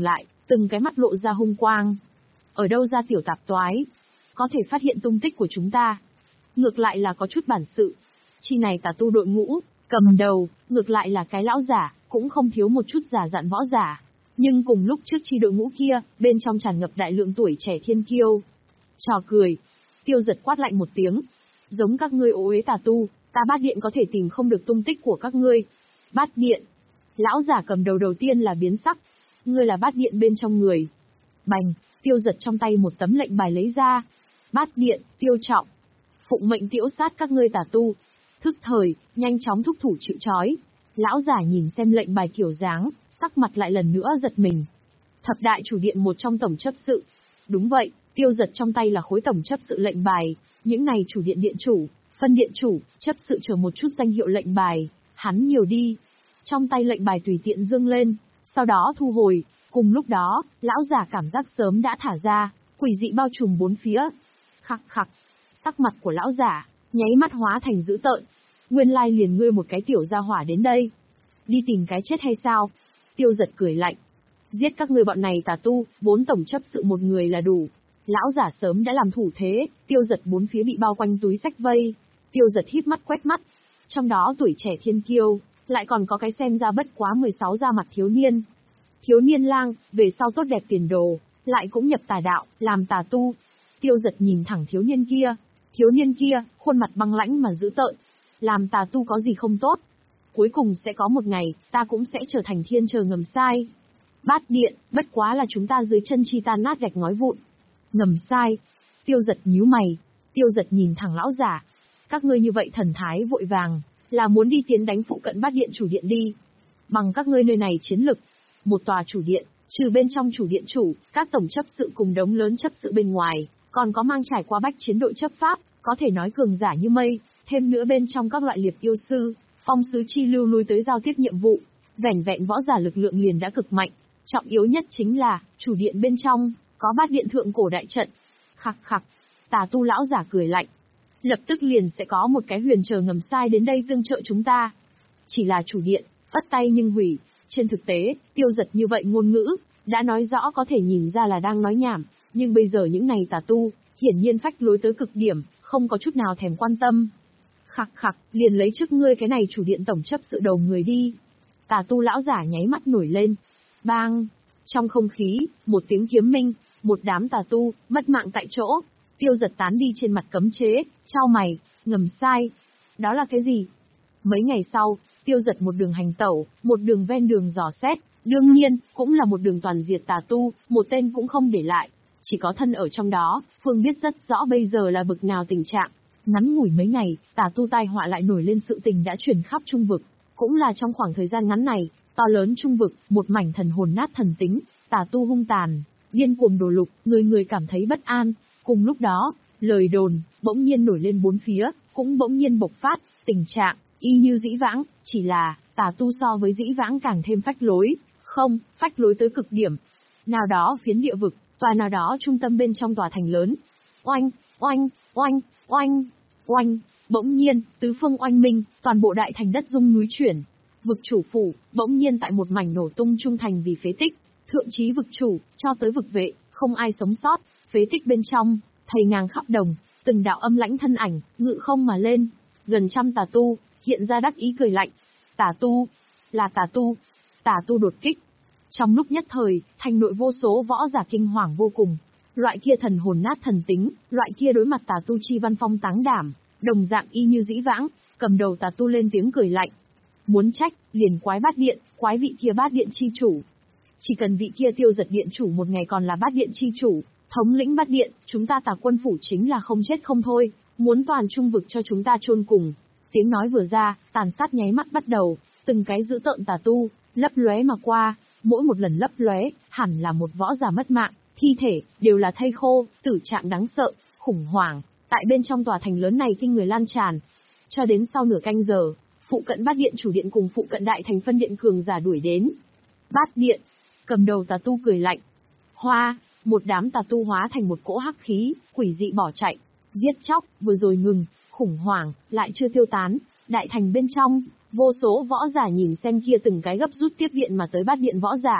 Speaker 1: từng cái mắt lộ ra hung quang. Ở đâu ra tiểu tạp toái? Có thể phát hiện tung tích của chúng ta. Ngược lại là có chút bản sự. Chi này tà tu đội ngũ, cầm đầu, ngược lại là cái lão giả, cũng không thiếu một chút giả dặn võ giả. Nhưng cùng lúc trước chi đội ngũ kia, bên trong tràn ngập đại lượng tuổi trẻ thiên kiêu. Trò cười. Tiêu Giật quát lạnh một tiếng. Giống các ngươi ô uế tà tu, ta Bát Điện có thể tìm không được tung tích của các ngươi. Bát Điện. Lão giả cầm đầu đầu tiên là biến sắc. Ngươi là Bát Điện bên trong người. Bành, Tiêu Giật trong tay một tấm lệnh bài lấy ra. Bát Điện, Tiêu Trọng. Phụng mệnh tiễu sát các ngươi tà tu. Thức thời, nhanh chóng thúc thủ chịu trói. Lão giả nhìn xem lệnh bài kiểu dáng, sắc mặt lại lần nữa giật mình. Thập đại chủ điện một trong tổng chấp sự. Đúng vậy, Tiêu Giật trong tay là khối tổng chấp sự lệnh bài. Những này chủ điện điện chủ, phân điện chủ, chấp sự chờ một chút danh hiệu lệnh bài. Hắn nhiều đi. Trong tay lệnh bài tùy tiện dương lên, sau đó thu hồi. Cùng lúc đó, lão giả cảm giác sớm đã thả ra, quỷ dị bao trùm bốn phía. Khắc khắc, sắc mặt của lão giả, nháy mắt hóa thành dữ tợn. Nguyên lai liền ngươi một cái tiểu gia hỏa đến đây. Đi tìm cái chết hay sao? Tiêu Giật cười lạnh. Giết các ngươi bọn này tà tu, bốn tổng chấp sự một người là đủ. Lão giả sớm đã làm thủ thế, Tiêu Giật bốn phía bị bao quanh túi sách vây. Tiêu Giật híp mắt quét mắt. Trong đó tuổi trẻ thiên kiêu, lại còn có cái xem ra bất quá mười sáu da mặt thiếu niên. Thiếu niên lang, về sau tốt đẹp tiền đồ, lại cũng nhập tà đạo, làm tà tu. Tiêu Giật nhìn thẳng thiếu niên kia. Thiếu niên kia, khuôn mặt băng lãnh mà dữ tợn. Làm tà tu có gì không tốt? Cuối cùng sẽ có một ngày, ta cũng sẽ trở thành thiên chờ ngầm sai. Bát Điện, bất quá là chúng ta dưới chân chi tan nát gạch ngói vụn. Ngầm sai. Tiêu Giật nhíu mày. Tiêu Giật nhìn thẳng lão giả. Các ngươi như vậy thần thái vội vàng, là muốn đi tiến đánh phụ cận Bát Điện chủ điện đi. Bằng các ngươi nơi này chiến lực, một tòa chủ điện, trừ bên trong chủ điện chủ, các tổng chấp sự cùng đống lớn chấp sự bên ngoài, còn có mang trải qua bách chiến đội chấp pháp, có thể nói cường giả như mây, thêm nữa bên trong các loại liệp yêu sư, phong sứ chi lưu lui tới giao tiếp nhiệm vụ, vẻn vẹn võ giả lực lượng liền đã cực mạnh. Trọng yếu nhất chính là, chủ điện bên trong, có Bát Điện thượng cổ đại trận. Khắc khắc, tà tu lão giả cười lạnh. Lập tức liền sẽ có một cái huyền chờ ngầm sai đến đây tương trợ chúng ta. Chỉ là chủ điện, phất tay nhưng hủy. Trên thực tế, Tiêu Giật như vậy ngôn ngữ, đã nói rõ có thể nhìn ra là đang nói nhảm, nhưng bây giờ những này tà tu, hiển nhiên phách lối tới cực điểm, không có chút nào thèm quan tâm. Khắc khắc, liền lấy trước ngươi cái này chủ điện tổng chấp sự đầu người đi. Tà tu lão giả nháy mắt nổi lên. Bang! Trong không khí, một tiếng kiếm minh, một đám tà tu, mất mạng tại chỗ. Tiêu Giật tán đi trên mặt cấm chế, chau mày, ngầm sai. Đó là cái gì? Mấy ngày sau, Tiêu Giật một đường hành tẩu, một đường ven đường dò xét, đương nhiên, cũng là một đường toàn diệt tà tu, một tên cũng không để lại. Chỉ có thân ở trong đó, Phương biết rất rõ bây giờ là bực nào tình trạng. Ngắn ngủi mấy ngày, tà tu tai họa lại nổi lên, sự tình đã truyền khắp trung vực. Cũng là trong khoảng thời gian ngắn này, to lớn trung vực, một mảnh thần hồn nát thần tính, tà tu hung tàn, điên cuồng đổ lục, người người cảm thấy bất an. Cùng lúc đó, lời đồn, bỗng nhiên nổi lên bốn phía, cũng bỗng nhiên bộc phát, tình trạng, y như dĩ vãng, chỉ là, tà tu so với dĩ vãng càng thêm phách lối, không, phách lối tới cực điểm. Nào đó phiến địa vực, tòa nào đó trung tâm bên trong tòa thành lớn. Oanh, oanh, oanh, oanh, oanh, bỗng nhiên, tứ phương oanh minh, toàn bộ đại thành đất rung núi chuyển. Vực chủ phủ, bỗng nhiên tại một mảnh nổ tung trung thành vì phế tích, thượng chí vực chủ, cho tới vực vệ, không ai sống sót, phế tích bên trong, thầy ngang khắp đồng, từng đạo âm lãnh thân ảnh, ngự không mà lên, gần trăm tà tu, hiện ra đắc ý cười lạnh. Tà tu, là tà tu, tà tu đột kích. Trong lúc nhất thời, thành nội vô số võ giả kinh hoàng vô cùng. Loại kia thần hồn nát thần tính, loại kia đối mặt tà tu chi văn phong táng đảm, đồng dạng y như dĩ vãng, cầm đầu tà tu lên tiếng cười lạnh. Muốn trách, liền quái Bát Điện, quái vị kia Bát Điện chi chủ. Chỉ cần vị kia Tiêu Giật điện chủ một ngày còn là Bát Điện chi chủ, thống lĩnh Bát Điện, chúng ta tà quân phủ chính là không chết không thôi, muốn toàn trung vực cho chúng ta chôn cùng. Tiếng nói vừa ra, tàn sát nháy mắt bắt đầu, từng cái dữ tợn tà tu, lấp lóe mà qua, mỗi một lần lấp lóe, hẳn là một võ giả mất mạng, thi thể, đều là thây khô, tử trạng đáng sợ, khủng hoảng, tại bên trong tòa thành lớn này kinh người lan tràn. Cho đến sau nửa canh giờ, phụ cận Bát Điện chủ điện cùng phụ cận đại thành phân điện cường giả đuổi đến. Bát Điện, cầm đầu tà tu cười lạnh. Hoa, một đám tà tu hóa thành một cỗ hắc khí, quỷ dị bỏ chạy, giết chóc, vừa rồi ngừng, khủng hoảng, lại chưa tiêu tán, đại thành bên trong, vô số võ giả nhìn xem kia từng cái gấp rút tiếp viện mà tới Bát Điện võ giả,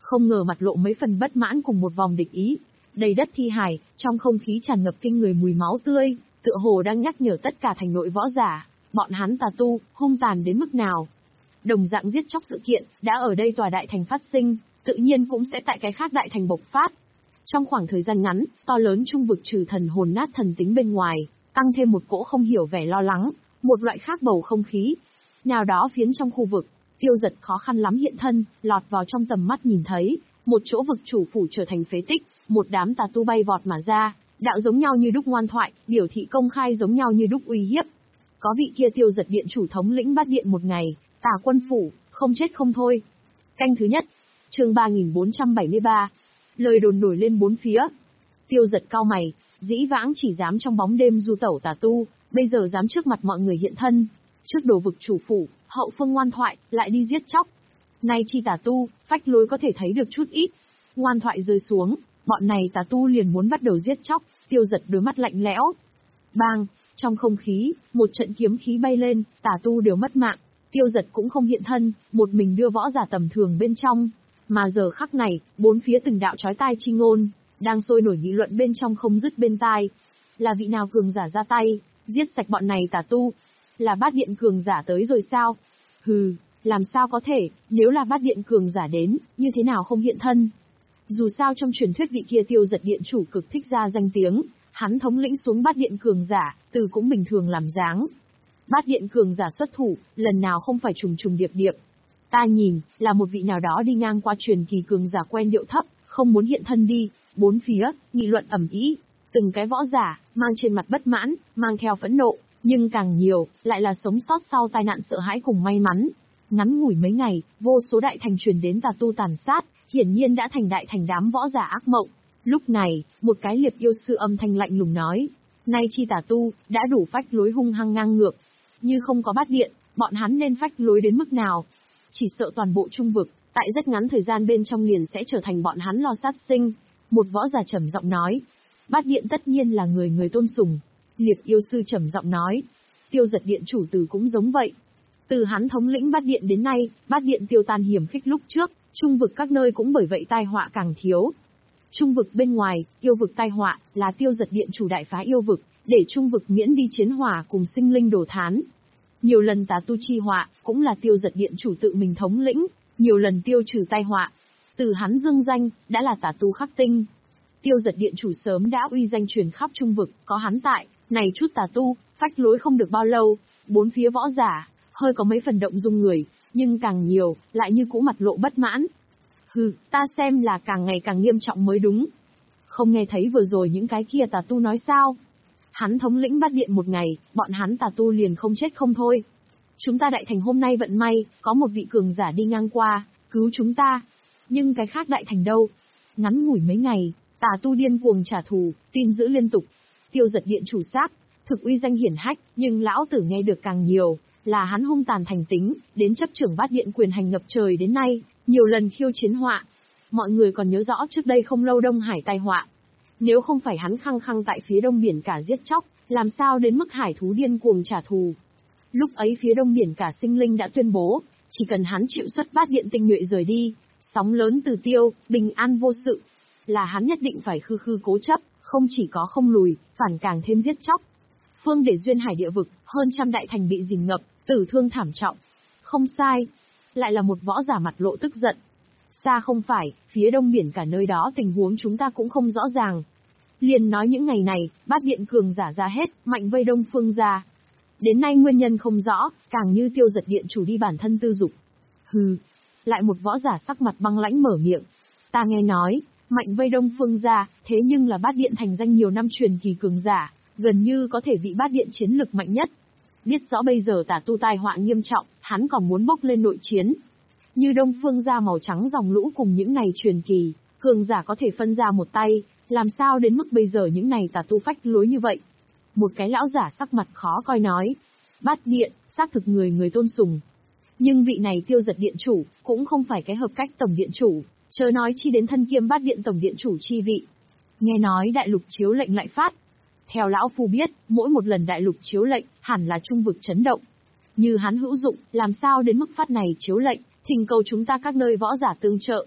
Speaker 1: không ngờ mặt lộ mấy phần bất mãn cùng một vòng địch ý. Đầy đất thi hài, trong không khí tràn ngập kinh người mùi máu tươi, tựa hồ đang nhắc nhở tất cả thành nội võ giả, bọn hắn tà tu, hung tàn đến mức nào. Đồng dạng giết chóc sự kiện, đã ở đây tòa đại thành phát sinh, tự nhiên cũng sẽ tại cái khác đại thành bộc phát. Trong khoảng thời gian ngắn, to lớn trung vực trừ thần hồn nát thần tính bên ngoài, tăng thêm một cỗ không hiểu vẻ lo lắng, một loại khác bầu không khí. Nào đó phiến trong khu vực, Tiêu Dật khó khăn lắm hiện thân, lọt vào trong tầm mắt nhìn thấy, một chỗ vực chủ phủ trở thành phế tích, một đám tà tu bay vọt mà ra, đạo giống nhau như đúc ngoan thoại, biểu thị công khai giống nhau như đúc uy hiếp. Có vị kia Tiêu Dật điện chủ thống lĩnh Bát Điện một ngày, Tà Quân phủ, không chết không thôi. Canh thứ nhất, chương ba nghìn bốn trăm bảy mươi ba. Lời đồn nổi lên bốn phía. Tiêu Dật cau mày, dĩ vãng chỉ dám trong bóng đêm du tẩu tà tu, bây giờ dám trước mặt mọi người hiện thân, trước đồ vực chủ phủ, hậu phương ngoan thoại, lại đi giết chóc. Nay chi tà tu, phách lối có thể thấy được chút ít. Ngoan thoại rơi xuống, bọn này tà tu liền muốn bắt đầu giết chóc. Tiêu Dật đôi mắt lạnh lẽo. Bang, trong không khí, một trận kiếm khí bay lên, tà tu đều mất mạng. Tiêu Dật cũng không hiện thân, một mình đưa võ giả tầm thường bên trong. Mà giờ khắc này, bốn phía từng đạo chói tai chi ngôn, đang sôi nổi nghị luận bên trong không dứt bên tai. Là vị nào cường giả ra tay, giết sạch bọn này tà tu? Là Bát Điện cường giả tới rồi sao? Hừ, làm sao có thể, nếu là Bát Điện cường giả đến, như thế nào không hiện thân? Dù sao trong truyền thuyết vị kia Tiêu Dật điện chủ cực thích ra danh tiếng, hắn thống lĩnh xuống Bát Điện cường giả, từ cũng bình thường làm dáng. Bát Điện cường giả xuất thủ, lần nào không phải trùng trùng điệp điệp. Ta nhìn, là một vị nào đó đi ngang qua truyền kỳ cường giả quen điệu thấp, không muốn hiện thân đi, bốn phía, nghị luận ầm ĩ, từng cái võ giả, mang trên mặt bất mãn, mang theo phẫn nộ, nhưng càng nhiều, lại là sống sót sau tai nạn sợ hãi cùng may mắn. Ngắn ngủi mấy ngày, vô số đại thành truyền đến tà tu tàn sát, hiển nhiên đã thành đại thành đám võ giả ác mộng. Lúc này, một cái liệp yêu sư âm thanh lạnh lùng nói, nay chi tà tu, đã đủ phách lối hung hăng ngang ngược. Như không có Bát Điện, bọn hắn nên phách lối đến mức nào? Chỉ sợ toàn bộ trung vực, tại rất ngắn thời gian bên trong liền sẽ trở thành bọn hắn lo sát sinh. Một võ giả trầm giọng nói, Bát Điện tất nhiên là người người tôn sùng. Liệp yêu sư trầm giọng nói, Tiêu Dật điện chủ từ cũng giống vậy. Từ hắn thống lĩnh Bát Điện đến nay, Bát Điện tiêu tan hiểm khích lúc trước, trung vực các nơi cũng bởi vậy tai họa càng thiếu. Trung vực bên ngoài, yêu vực tai họa, là Tiêu Dật điện chủ đại phá yêu vực, để trung vực miễn đi chiến hỏa cùng sinh linh đổ thán. Nhiều lần tà tu chi họa, cũng là Tiêu Dật điện chủ tự mình thống lĩnh, nhiều lần tiêu trừ tai họa. Từ hắn dương danh, đã là tà tu khắc tinh. Tiêu Dật điện chủ sớm đã uy danh truyền khắp trung vực, có hắn tại, này chút tà tu, phách lối không được bao lâu, bốn phía võ giả, hơi có mấy phần động dung người, nhưng càng nhiều, lại như cũ mặt lộ bất mãn. Hừ, ta xem là càng ngày càng nghiêm trọng mới đúng. Không nghe thấy vừa rồi những cái kia tà tu nói sao? Hắn thống lĩnh Bát Điện một ngày, bọn hắn tà tu liền không chết không thôi. Chúng ta đại thành hôm nay vận may, có một vị cường giả đi ngang qua, cứu chúng ta. Nhưng cái khác đại thành đâu? Ngắn ngủi mấy ngày, tà tu điên cuồng trả thù, tin dữ liên tục. Tiêu Dật điện chủ xác, thực uy danh hiển hách, nhưng lão tử nghe được càng nhiều, là hắn hung tàn thành tính, đến chấp trưởng Bát Điện quyền hành ngập trời đến nay, nhiều lần khiêu chiến họa. Mọi người còn nhớ rõ trước đây không lâu Đông Hải tai họa. Nếu không phải hắn khăng khăng tại phía đông biển cả giết chóc, làm sao đến mức hải thú điên cuồng trả thù. Lúc ấy phía đông biển cả sinh linh đã tuyên bố, chỉ cần hắn chịu xuất Bát Điện tinh nhuệ rời đi, sóng lớn từ tiêu, bình an vô sự, là hắn nhất định phải khư khư cố chấp, không chỉ có không lùi, phản càng thêm giết chóc. Phương để duyên hải địa vực, hơn trăm đại thành bị dìm ngập, tử thương thảm trọng. Không sai, lại là một võ giả mặt lộ tức giận. Xa không phải, phía đông biển cả nơi đó tình huống chúng ta cũng không rõ ràng. Liền nói những ngày này, Bát Điện cường giả ra hết, mạnh vây Đông Phương ra. Đến nay nguyên nhân không rõ, càng như Tiêu Dật điện chủ đi bản thân tư dục. Hừ, lại một võ giả sắc mặt băng lãnh mở miệng. Ta nghe nói, mạnh vây Đông Phương ra, thế nhưng là Bát Điện thành danh nhiều năm truyền kỳ cường giả, gần như có thể vị Bát Điện chiến lực mạnh nhất. Biết rõ bây giờ tà tu tai họa nghiêm trọng, hắn còn muốn bốc lên nội chiến. Như Đông Phương ra màu trắng dòng lũ cùng những này truyền kỳ, cường giả có thể phân ra một tay, làm sao đến mức bây giờ những này tà tu phách lối như vậy. Một cái lão giả sắc mặt khó coi nói, Bát Điện, xác thực người người tôn sùng. Nhưng vị này Tiêu Dật điện chủ, cũng không phải cái hợp cách tổng điện chủ, chớ nói chi đến thân kiêm Bát Điện tổng điện chủ chi vị. Nghe nói đại lục chiếu lệnh lại phát. Theo lão phu biết, mỗi một lần đại lục chiếu lệnh, hẳn là trung vực chấn động. Như hắn hữu dụng, làm sao đến mức phát này chiếu lệnh, thỉnh cầu chúng ta các nơi võ giả tương trợ.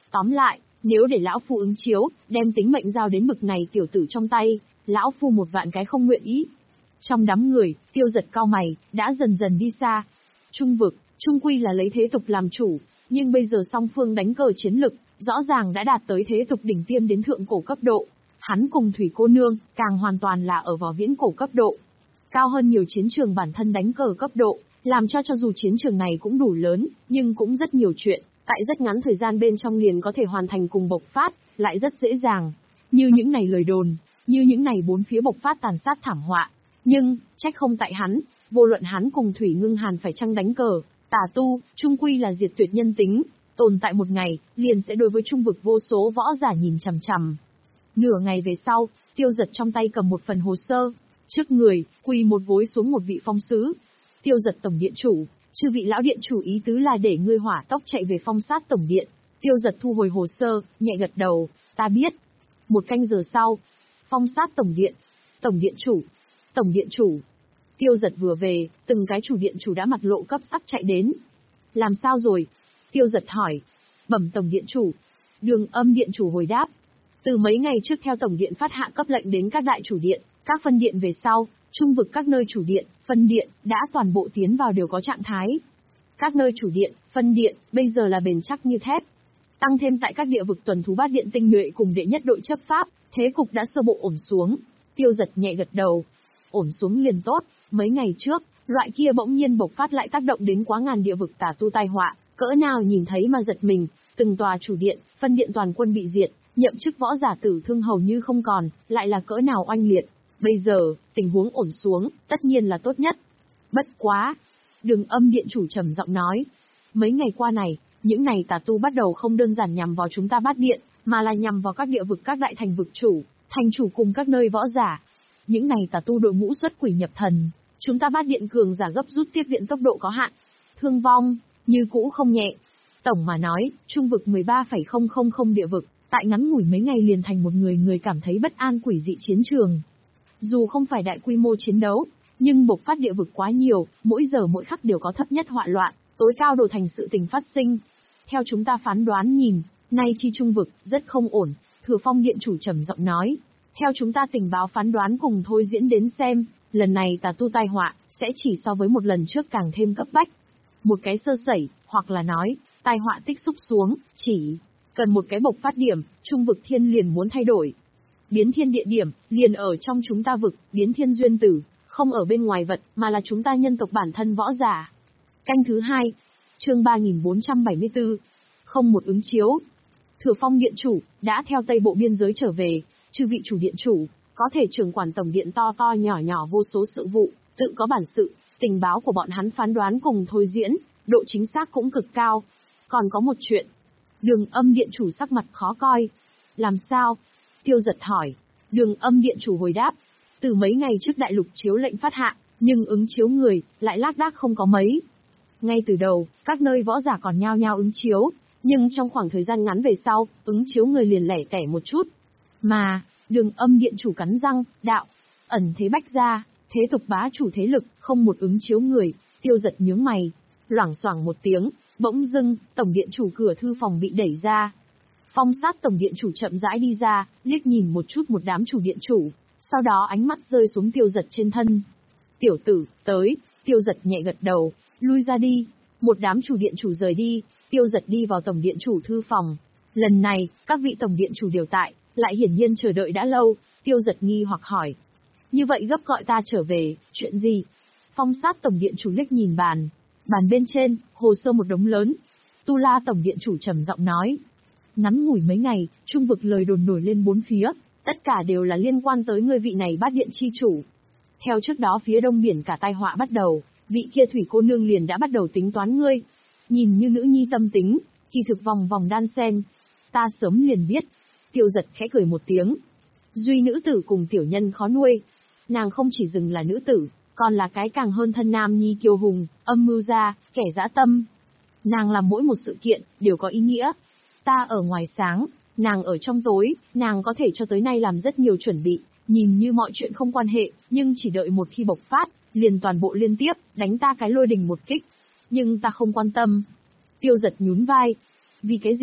Speaker 1: Tóm lại, nếu để lão phu ứng chiếu, đem tính mệnh giao đến bực này tiểu tử trong tay, lão phu một vạn cái không nguyện ý. Trong đám người, Tiêu Giật cau mày, đã dần dần đi xa. Trung vực, trung quy là lấy thế tục làm chủ, nhưng bây giờ song phương đánh cờ chiến lực, rõ ràng đã đạt tới thế tục đỉnh tiêm đến thượng cổ cấp độ. Hắn cùng Thủy cô nương, càng hoàn toàn là ở vào viễn cổ cấp độ. Cao hơn nhiều chiến trường bản thân đánh cờ cấp độ, làm cho cho dù chiến trường này cũng đủ lớn, nhưng cũng rất nhiều chuyện, tại rất ngắn thời gian bên trong liền có thể hoàn thành cùng bộc phát, lại rất dễ dàng. Như những này lời đồn, như những này bốn phía bộc phát tàn sát thảm họa. Nhưng, trách không tại hắn, vô luận hắn cùng Thủy Ngưng Hàn phải chăng đánh cờ, tà tu, trung quy là diệt tuyệt nhân tính, tồn tại một ngày, liền sẽ đối với trung vực vô số võ giả nhìn chằm chằm. Nửa ngày về sau, Tiêu Giật trong tay cầm một phần hồ sơ, trước người, quỳ một gối xuống một vị phong sứ. Tiêu Giật tổng điện chủ, chư vị lão điện chủ ý tứ là để ngươi hỏa tốc chạy về phong sát tổng điện. Tiêu Giật thu hồi hồ sơ, nhẹ gật đầu, ta biết. Một canh giờ sau, phong sát tổng điện, tổng điện chủ, tổng điện chủ. Tiêu Giật vừa về, từng cái chủ điện chủ đã mặt lộ cấp sắc chạy đến. Làm sao rồi? Tiêu Giật hỏi. Bẩm tổng điện chủ. Đường Âm điện chủ hồi đáp. Từ mấy ngày trước theo tổng điện phát hạ cấp lệnh đến các đại chủ điện, các phân điện về sau, trung vực các nơi chủ điện, phân điện, đã toàn bộ tiến vào đều có trạng thái. Các nơi chủ điện, phân điện, bây giờ là bền chắc như thép. Tăng thêm tại các địa vực tuần thú bát điện tinh nhuệ cùng đệ nhất đội chấp pháp, thế cục đã sơ bộ ổn xuống. Tiêu Giật nhẹ gật đầu. Ổn xuống liền tốt, mấy ngày trước, loại kia bỗng nhiên bộc phát lại tác động đến quá ngàn địa vực tà tu tai họa, cỡ nào nhìn thấy mà giật mình, từng tòa chủ điện, phân điện toàn quân bị diệt, nhậm chức võ giả tử thương hầu như không còn, lại là cỡ nào oanh liệt. Bây giờ, tình huống ổn xuống, tất nhiên là tốt nhất. Bất quá. Đường Âm điện chủ trầm giọng nói. Mấy ngày qua này, những này tà tu bắt đầu không đơn giản nhằm vào chúng ta bát điện, mà là nhằm vào các địa vực các đại thành vực chủ, thành chủ cùng các nơi võ giả. Những này tà tu đội ngũ xuất quỷ nhập thần, chúng ta bát điện cường giả gấp rút tiếp viện tốc độ có hạn. Thương vong, như cũ không nhẹ. Tổng mà nói, trung vực mười ba phẩy không không không địa vực, tại ngắn ngủi mấy ngày liền thành một người người cảm thấy bất an quỷ dị chiến trường. Dù không phải đại quy mô chiến đấu, nhưng bộc phát địa vực quá nhiều, mỗi giờ mỗi khắc đều có thấp nhất họa loạn, tối cao độ thành sự tình phát sinh. Theo chúng ta phán đoán nhìn, nay chi trung vực, rất không ổn, Thừa Phong điện chủ trầm giọng nói. Theo chúng ta tình báo phán đoán cùng thôi diễn đến xem, lần này tà tu tai họa, sẽ chỉ so với một lần trước càng thêm cấp bách. Một cái sơ sẩy, hoặc là nói, tai họa tích xúc xuống, chỉ cần một cái bộc phát điểm, trung vực thiên liền muốn thay đổi. Biến thiên địa điểm, liền ở trong chúng ta vực, biến thiên duyên tử, không ở bên ngoài vật, mà là chúng ta nhân tộc bản thân võ giả. Canh thứ hai, chương ba nghìn bốn trăm bảy mươi tư, không một ứng chiếu. Thừa Phong điện chủ, đã theo Tây Bộ biên giới trở về, chư vị chủ điện chủ, có thể trưởng quản tổng điện to to nhỏ nhỏ vô số sự vụ, tự có bản sự, tình báo của bọn hắn phán đoán cùng thôi diễn, độ chính xác cũng cực cao. Còn có một chuyện. Đường Âm điện chủ sắc mặt khó coi. Làm sao? Tiêu Giật hỏi. Đường Âm điện chủ hồi đáp. Từ mấy ngày trước đại lục chiếu lệnh phát hạ, nhưng ứng chiếu người, lại lác đác không có mấy. Ngay từ đầu, các nơi võ giả còn nhao nhao ứng chiếu, nhưng trong khoảng thời gian ngắn về sau, ứng chiếu người liền lẻ tẻ một chút. Mà, Đường Âm điện chủ cắn răng, đạo, ẩn thế bách gia, thế tục bá chủ thế lực, không một ứng chiếu người. Tiêu Giật nhướng mày, loảng xoảng một tiếng, bỗng dưng, tổng điện chủ cửa thư phòng bị đẩy ra. Phong sát tổng điện chủ chậm rãi đi ra, liếc nhìn một chút một đám chủ điện chủ, sau đó ánh mắt rơi xuống Tiêu Giật trên thân. Tiểu tử, tới. Tiêu Giật nhẹ gật đầu, lui ra đi. Một đám chủ điện chủ rời đi, Tiêu Giật đi vào tổng điện chủ thư phòng. Lần này, các vị tổng điện chủ đều tại, lại hiển nhiên chờ đợi đã lâu. Tiêu Giật nghi hoặc hỏi. Như vậy gấp gọi ta trở về, chuyện gì? Phong sát tổng điện chủ liếc nhìn bàn. Bàn bên trên, hồ sơ một đống lớn. Tu La tổng điện chủ trầm giọng nói. Ngắn ngủi mấy ngày, trung vực lời đồn nổi lên bốn phía, tất cả đều là liên quan tới người vị này bát điện chi chủ. Theo trước đó phía đông biển cả tai họa bắt đầu, vị kia thủy cô nương liền đã bắt đầu tính toán ngươi. Nhìn như nữ nhi tâm tính, kỳ thực vòng vòng đan sen. Ta sớm liền biết. Tiêu Giật khẽ cười một tiếng. Duy nữ tử cùng tiểu nhân khó nuôi. Nàng không chỉ dừng là nữ tử, còn là cái càng hơn thân nam nhi kiêu hùng, âm mưu gia, kẻ dã tâm. Nàng làm mỗi một sự kiện, đều có ý nghĩa. Ta ở ngoài sáng, nàng ở trong tối, nàng có thể cho tới nay làm rất nhiều chuẩn bị, nhìn như mọi chuyện không quan hệ, nhưng chỉ đợi một khi bộc phát, liền toàn bộ liên tiếp, đánh ta cái lôi đình một kích. Nhưng ta không quan tâm. Tiêu Giật nhún vai. Vì cái gì?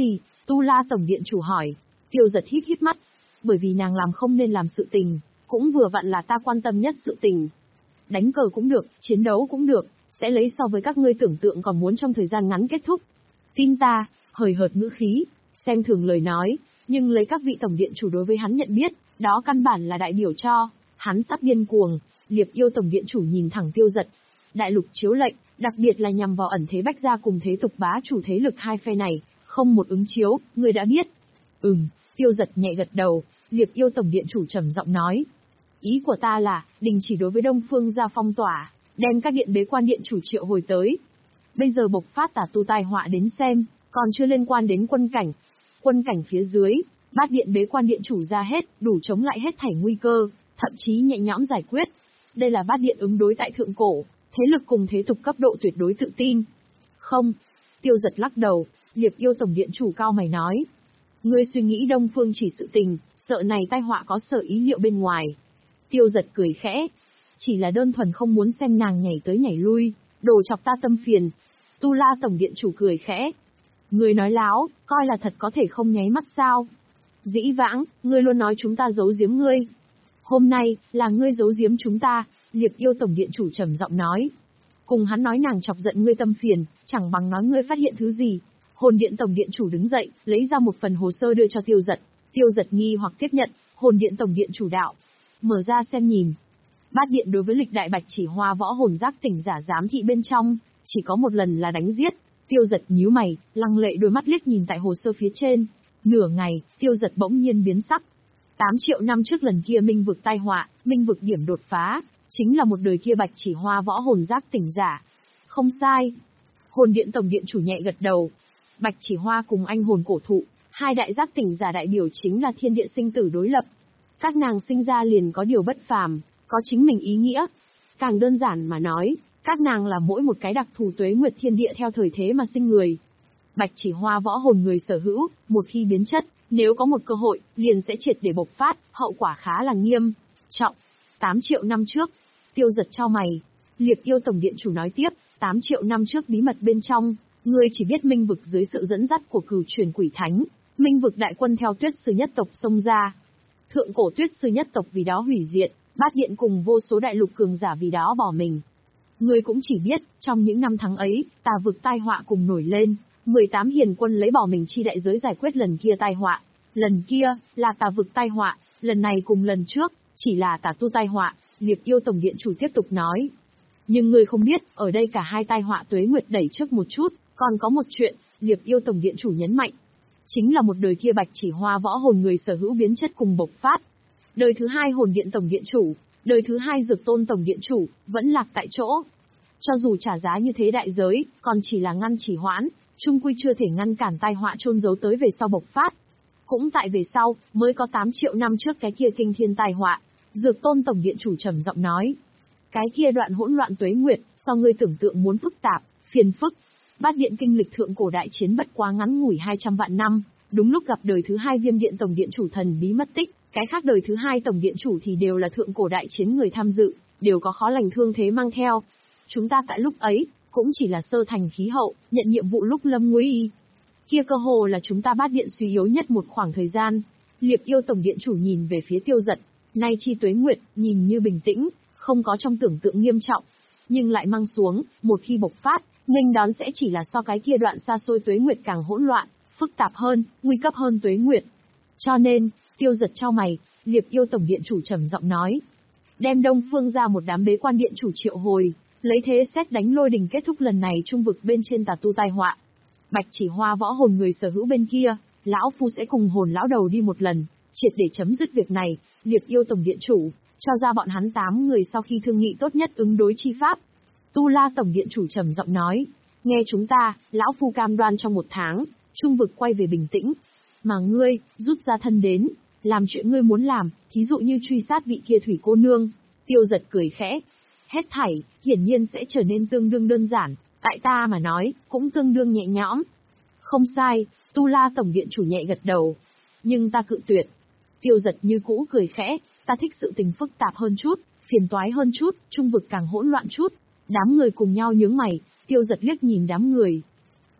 Speaker 1: Tu La tổng điện chủ hỏi. Tiêu Giật híp híp mắt. Bởi vì nàng làm không nên làm sự tình, cũng vừa vặn là ta quan tâm nhất sự tình. Đánh cờ cũng được, chiến đấu cũng được, sẽ lấy so với các ngươi tưởng tượng còn muốn trong thời gian ngắn kết thúc. Tin ta, hời hợt ngữ khí, xem thường lời nói, nhưng lấy các vị tổng điện chủ đối với hắn nhận biết, đó căn bản là đại biểu cho, hắn sắp điên cuồng. Liệp Yêu tổng điện chủ nhìn thẳng Tiêu Giật. Đại lục chiếu lệnh, đặc biệt là nhằm vào ẩn thế Bách gia cùng thế tục bá chủ thế lực hai phe này, không một ứng chiếu, ngươi đã biết. Ừm, Tiêu Giật nhẹ gật đầu, Liệp Yêu tổng điện chủ trầm giọng nói. Ý của ta là, đình chỉ đối với Đông Phương gia phong tỏa, đem các điện bế quan điện chủ triệu hồi tới. Bây giờ bộc phát tà tu tai họa đến xem, còn chưa liên quan đến quân cảnh. Quân cảnh phía dưới, bát điện bế quan điện chủ ra hết, đủ chống lại hết thảy nguy cơ, thậm chí nhẹ nhõm giải quyết. Đây là bát điện ứng đối tại thượng cổ, thế lực cùng thế tục cấp độ tuyệt đối tự tin. Không, Tiêu Giật lắc đầu, Liệp Yêu tổng điện chủ cao mày nói. Ngươi suy nghĩ Đông Phương chỉ sự tình, sợ này tai họa có sở ý liệu bên ngoài. Tiêu Giật cười khẽ. Chỉ là đơn thuần không muốn xem nàng nhảy tới nhảy lui, đồ chọc ta tâm phiền. Tu La tổng điện chủ cười khẽ. Ngươi nói láo, coi là thật có thể không nháy mắt sao? Dĩ vãng, ngươi luôn nói chúng ta giấu giếm ngươi. Hôm nay, là ngươi giấu giếm chúng ta, Liệp Yêu tổng điện chủ trầm giọng nói. Cùng hắn nói nàng chọc giận ngươi tâm phiền, chẳng bằng nói ngươi phát hiện thứ gì. Hồn điện tổng điện chủ đứng dậy, lấy ra một phần hồ sơ đưa cho Tiêu Giật. Tiêu Giật nghi hoặc tiếp nhận, hồn điện tổng điện chủ đạo. Mở ra xem nhìn. Bát điện đối với lịch đại bạch chỉ hoa võ hồn giác tỉnh giả giám thị bên trong, chỉ có một lần là đánh giết. Tiêu Giật nhíu mày, lăng lệ đôi mắt liếc nhìn tại hồ sơ phía trên. Nửa ngày, Tiêu Giật bỗng nhiên biến sắc. tám triệu năm trước lần kia minh vực tai họa, minh vực điểm đột phá, chính là một đời kia bạch chỉ hoa võ hồn giác tỉnh giả. Không sai. Hồn điện tổng điện chủ nhẹ gật đầu. Bạch chỉ hoa cùng anh hồn cổ thụ, hai đại giác tỉnh giả đại biểu chính là thiên địa sinh tử đối lập. Các nàng sinh ra liền có điều bất phàm, có chính mình ý nghĩa. Càng đơn giản mà nói, các nàng là mỗi một cái đặc thù tuế nguyệt thiên địa theo thời thế mà sinh người. Bạch chỉ hoa võ hồn người sở hữu, một khi biến chất, nếu có một cơ hội, liền sẽ triệt để bộc phát, hậu quả khá là nghiêm trọng. tám triệu năm trước, Tiêu Giật chau mày. Liệp Yêu tổng điện chủ nói tiếp, tám triệu năm trước bí mật bên trong, ngươi chỉ biết minh vực dưới sự dẫn dắt của cửu truyền quỷ thánh, minh vực đại quân theo Tuyết sư nhất tộc xông ra. Thượng cổ Tuyết sư nhất tộc vì đó hủy diệt, bát điện cùng vô số đại lục cường giả vì đó bỏ mình. Ngươi cũng chỉ biết, trong những năm tháng ấy, tà vực tai họa cùng nổi lên, mười tám hiền quân lấy bỏ mình chi đại giới giải quyết lần kia tai họa. Lần kia, là tà vực tai họa, lần này cùng lần trước, chỉ là tà tu tai họa, Liệp Yêu tổng điện chủ tiếp tục nói. Nhưng ngươi không biết, ở đây cả hai tai họa tuế nguyệt đẩy trước một chút, còn có một chuyện, Liệp Yêu tổng điện chủ nhấn mạnh. Chính là một đời kia bạch chỉ hoa võ hồn người sở hữu biến chất cùng bộc phát. Đời thứ hai hồn điện tổng điện chủ, đời thứ hai dược tôn tổng điện chủ, vẫn lạc tại chỗ. Cho dù trả giá như thế đại giới, còn chỉ là ngăn chỉ hoãn, chung quy chưa thể ngăn cản tai họa chôn giấu tới về sau bộc phát. Cũng tại về sau, mới có tám triệu năm trước cái kia kinh thiên tai họa, dược tôn tổng điện chủ trầm giọng nói. Cái kia đoạn hỗn loạn tuế nguyệt, so ngươi tưởng tượng muốn phức tạp, phiền phức. Bát điện kinh lịch thượng cổ đại chiến bất quá ngắn ngủi hai trăm vạn năm, đúng lúc gặp đời thứ hai viêm điện tổng điện chủ thần bí mất tích, cái khác đời thứ hai tổng điện chủ thì đều là thượng cổ đại chiến người tham dự, đều có khó lành thương thế mang theo. Chúng ta tại lúc ấy, cũng chỉ là sơ thành khí hậu, nhận nhiệm vụ lúc lâm nguy. Kia cơ hồ là chúng ta bát điện suy yếu nhất một khoảng thời gian. Liệp Yêu tổng điện chủ nhìn về phía Tiêu Giật, nay chi tuế nguyệt, nhìn như bình tĩnh, không có trong tưởng tượng nghiêm trọng, nhưng lại mang xuống, một khi bộc phát, nghênh đón sẽ chỉ là so cái kia đoạn xa xôi tuế nguyệt càng hỗn loạn, phức tạp hơn, nguy cấp hơn tuế nguyệt. Cho nên, Tiêu Giật chau mày, Liệp Yêu tổng điện chủ trầm giọng nói, đem Đông Phương ra một đám bế quan điện chủ triệu hồi, lấy thế xét đánh lôi đình kết thúc lần này trung vực bên trên tà tu tai họa. Bạch chỉ hoa võ hồn người sở hữu bên kia, lão phu sẽ cùng hồn lão đầu đi một lần, triệt để chấm dứt việc này. Liệp Yêu tổng điện chủ cho ra bọn hắn tám người sau khi thương nghị tốt nhất ứng đối chi pháp. Tu La tổng điện chủ trầm giọng nói, nghe chúng ta, lão phu cam đoan trong một tháng, trung vực quay về bình tĩnh. Mà ngươi, rút ra thân đến, làm chuyện ngươi muốn làm, thí dụ như truy sát vị kia thủy cô nương. Tiêu Giật cười khẽ, hết thảy, hiển nhiên sẽ trở nên tương đương đơn giản, tại ta mà nói, cũng tương đương nhẹ nhõm. Không sai, Tu La tổng điện chủ nhẹ gật đầu. Nhưng ta cự tuyệt. Tiêu Giật như cũ cười khẽ, ta thích sự tình phức tạp hơn chút, phiền toái hơn chút, trung vực càng hỗn loạn chút. Đám người cùng nhau nhướng mày, Tiêu Giật liếc nhìn đám người.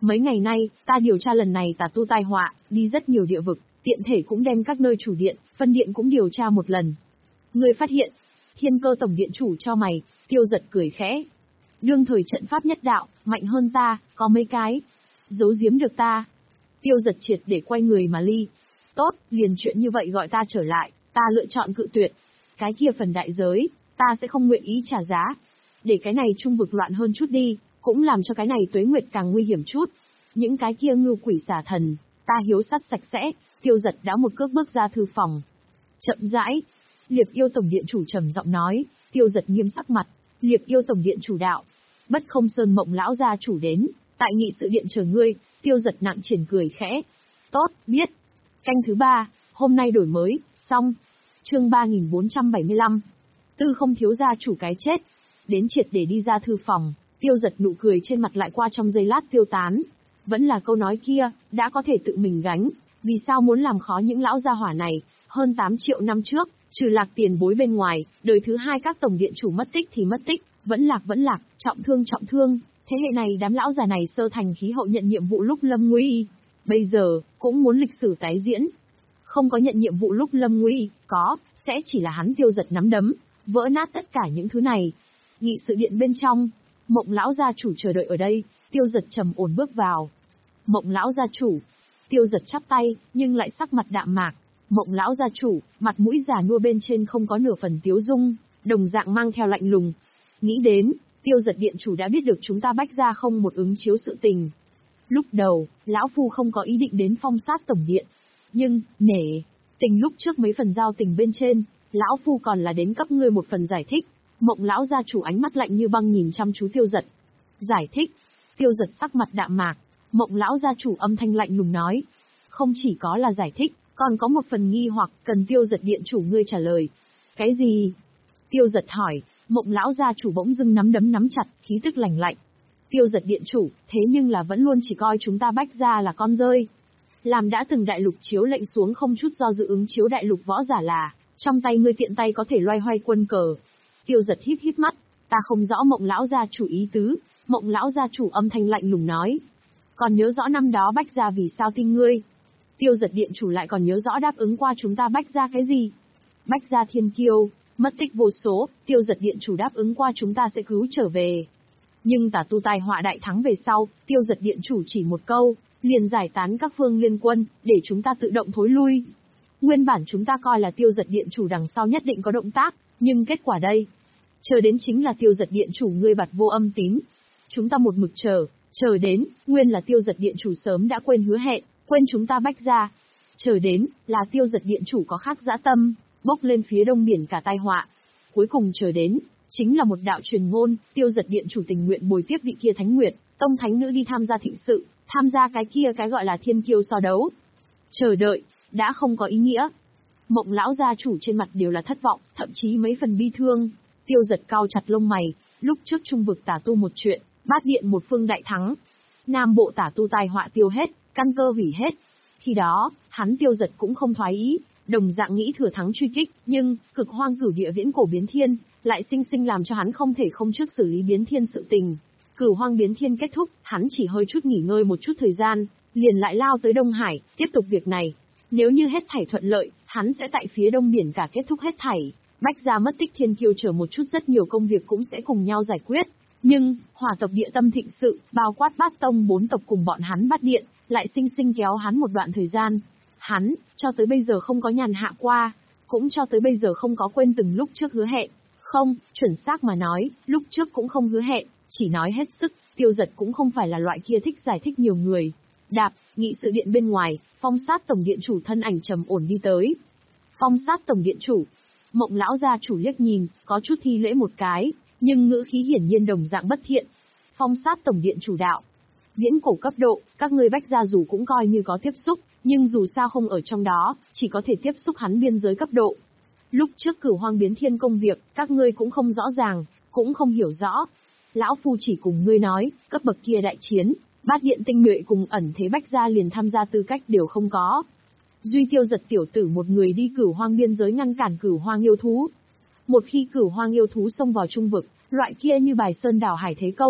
Speaker 1: Mấy ngày nay, ta điều tra lần này tà tu tai họa, đi rất nhiều địa vực, tiện thể cũng đem các nơi chủ điện, phân điện cũng điều tra một lần. Ngươi phát hiện, Thiên Cơ tổng điện chủ cho mày, Tiêu Giật cười khẽ. Đương thời trận pháp nhất đạo, mạnh hơn ta, có mấy cái. Giấu giếm được ta. Tiêu Giật triệt để quay người mà ly. Tốt, liền chuyện như vậy gọi ta trở lại, ta lựa chọn cự tuyệt. Cái kia phần đại giới, ta sẽ không nguyện ý trả giá. Để cái này trung vực loạn hơn chút đi, cũng làm cho cái này tuế nguyệt càng nguy hiểm chút. Những cái kia ngưu quỷ xà thần, ta hiếu sát sạch sẽ. Tiêu Giật đã một cước bước ra thư phòng. Chậm rãi, Liệp Yêu tổng điện chủ trầm giọng nói. Tiêu Giật nghiêm sắc mặt. Liệp Yêu tổng điện chủ đạo. Bất Không Sơn Mộng lão gia chủ đến, tại nghị sự điện chờ ngươi. Tiêu Giật nặng triển cười khẽ. Tốt, biết. Canh thứ ba, hôm nay đổi mới, xong. Chương ba nghìn bốn trăm bảy mươi lăm. Tư Không thiếu gia chủ cái chết. Đến triệt để đi ra thư phòng, Tiêu Giật nụ cười trên mặt lại qua trong giây lát tiêu tán. Vẫn là câu nói kia, đã có thể tự mình gánh, vì sao muốn làm khó những lão gia hỏa này? Hơn tám triệu năm trước, trừ Lạc tiền bối bên ngoài, đời thứ hai các tổng điện chủ mất tích thì mất tích, vẫn lạc vẫn lạc, trọng thương trọng thương. Thế hệ này đám lão già này sơ thành khí hậu nhận nhiệm vụ lúc lâm nguy, bây giờ cũng muốn lịch sử tái diễn. Không có nhận nhiệm vụ lúc lâm nguy, có, sẽ chỉ là hắn Tiêu Giật nắm đấm, vỡ nát tất cả những thứ này. Nghị sự điện bên trong, Mộng lão gia chủ chờ đợi ở đây. Tiêu Giật trầm ổn bước vào. Mộng lão gia chủ. Tiêu Giật chắp tay, nhưng lại sắc mặt đạm mạc. Mộng lão gia chủ, mặt mũi già nua bên trên không có nửa phần tiếu dung, đồng dạng mang theo lạnh lùng. Nghĩ đến, Tiêu Giật điện chủ đã biết được chúng ta Bách gia không một ứng chiếu sự tình. Lúc đầu, lão phu không có ý định đến phong sát tổng điện, nhưng nể tình lúc trước mấy phần giao tình bên trên, lão phu còn là đến cấp ngươi một phần giải thích. Mộng lão gia chủ ánh mắt lạnh như băng nhìn chăm chú Tiêu Giật. Giải thích? Tiêu Giật sắc mặt đạm mạc. Mộng lão gia chủ âm thanh lạnh lùng nói. Không chỉ có là giải thích, còn có một phần nghi hoặc cần Tiêu Giật điện chủ ngươi trả lời. Cái gì? Tiêu Giật hỏi. Mộng lão gia chủ bỗng dưng nắm đấm nắm chặt, khí tức lạnh lạnh. Tiêu Giật điện chủ, thế nhưng là vẫn luôn chỉ coi chúng ta Bách gia là con rơi. Làm đã từng đại lục chiếu lệnh xuống không chút do dự ứng chiếu đại lục võ giả là, trong tay ngươi tiện tay có thể loay hoay quân cờ. Tiêu Giật híp híp mắt, ta không rõ Mộng lão gia chủ ý tứ. Mộng lão gia chủ âm thanh lạnh lùng nói. Còn nhớ rõ năm đó Bách gia vì sao tin ngươi? Tiêu Giật điện chủ lại còn nhớ rõ đáp ứng qua chúng ta Bách gia cái gì? Bách gia thiên kiêu, mất tích vô số, Tiêu Giật điện chủ đáp ứng qua chúng ta sẽ cứu trở về. Nhưng tà tu tai họa đại thắng về sau, Tiêu Giật điện chủ chỉ một câu, liền giải tán các phương liên quân, để chúng ta tự động thối lui. Nguyên bản chúng ta coi là Tiêu Giật điện chủ đằng sau nhất định có động tác, nhưng kết quả đây, chờ đến chính là Tiêu Giật điện chủ ngươi bặt vô âm tín. Chúng ta một mực chờ, chờ đến, nguyên là Tiêu Giật điện chủ sớm đã quên hứa hẹn, quên chúng ta Bách gia. Chờ đến, là Tiêu Giật điện chủ có khác dã tâm, bốc lên phía đông biển cả tai họa. Cuối cùng chờ đến, chính là một đạo truyền ngôn, Tiêu Giật điện chủ tình nguyện bồi tiếp vị kia Thánh Nguyệt, tông thánh nữ đi tham gia thịnh sự, tham gia cái kia cái gọi là thiên kiêu so đấu. Chờ đợi, đã không có ý nghĩa. Mộng lão gia chủ trên mặt đều là thất vọng, thậm chí mấy phần bi thương. Tiêu Giật cau chặt lông mày, lúc trước trung vực tả tu một chuyện, bát điện một phương đại thắng. Nam bộ tả tu tai họa tiêu hết, căn cơ hủy hết. Khi đó, hắn Tiêu Giật cũng không thoái ý, đồng dạng nghĩ thừa thắng truy kích, nhưng, cực hoang cửu địa viễn cổ biến thiên, lại sinh sinh làm cho hắn không thể không trước xử lý biến thiên sự tình. Cửu hoang biến thiên kết thúc, hắn chỉ hơi chút nghỉ ngơi một chút thời gian, liền lại lao tới Đông Hải, tiếp tục việc này. Nếu như hết thảy thuận lợi, hắn sẽ tại phía đông biển cả kết thúc hết thảy. Bách gia mất tích thiên kiêu chờ một chút rất nhiều công việc cũng sẽ cùng nhau giải quyết. Nhưng, hỏa tộc địa tâm thịnh sự, bao quát bát tông bốn tộc cùng bọn hắn bắt điện, lại sinh sinh kéo hắn một đoạn thời gian. Hắn, cho tới bây giờ không có nhàn hạ qua, cũng cho tới bây giờ không có quên từng lúc trước hứa hẹn. Không, chuẩn xác mà nói, lúc trước cũng không hứa hẹn, chỉ nói hết sức. Tiêu Giật cũng không phải là loại kia thích giải thích nhiều người. Đạp, nghị sự điện bên ngoài, phong sát tổng điện chủ thân ảnh trầm ổn đi tới. Phong sát tổng điện chủ. Mộng lão gia chủ liếc nhìn, có chút thi lễ một cái, nhưng ngữ khí hiển nhiên đồng dạng bất thiện. Phong sát tổng điện chủ đạo. Viễn cổ cấp độ, các ngươi Bách gia dù cũng coi như có tiếp xúc, nhưng dù sao không ở trong đó, chỉ có thể tiếp xúc hắn biên giới cấp độ. Lúc trước Cửu hoang biến thiên công việc, các ngươi cũng không rõ ràng, cũng không hiểu rõ. Lão phu chỉ cùng ngươi nói, cấp bậc kia đại chiến, bát điện tinh nhuệ cùng ẩn thế Bách gia liền tham gia tư cách đều không có. Duy Tiêu Giật tiểu tử một người đi Cửu hoang biên giới ngăn cản Cửu hoang yêu thú. Một khi Cửu hoang yêu thú xông vào trung vực, loại kia như bài sơn đảo hải thế công,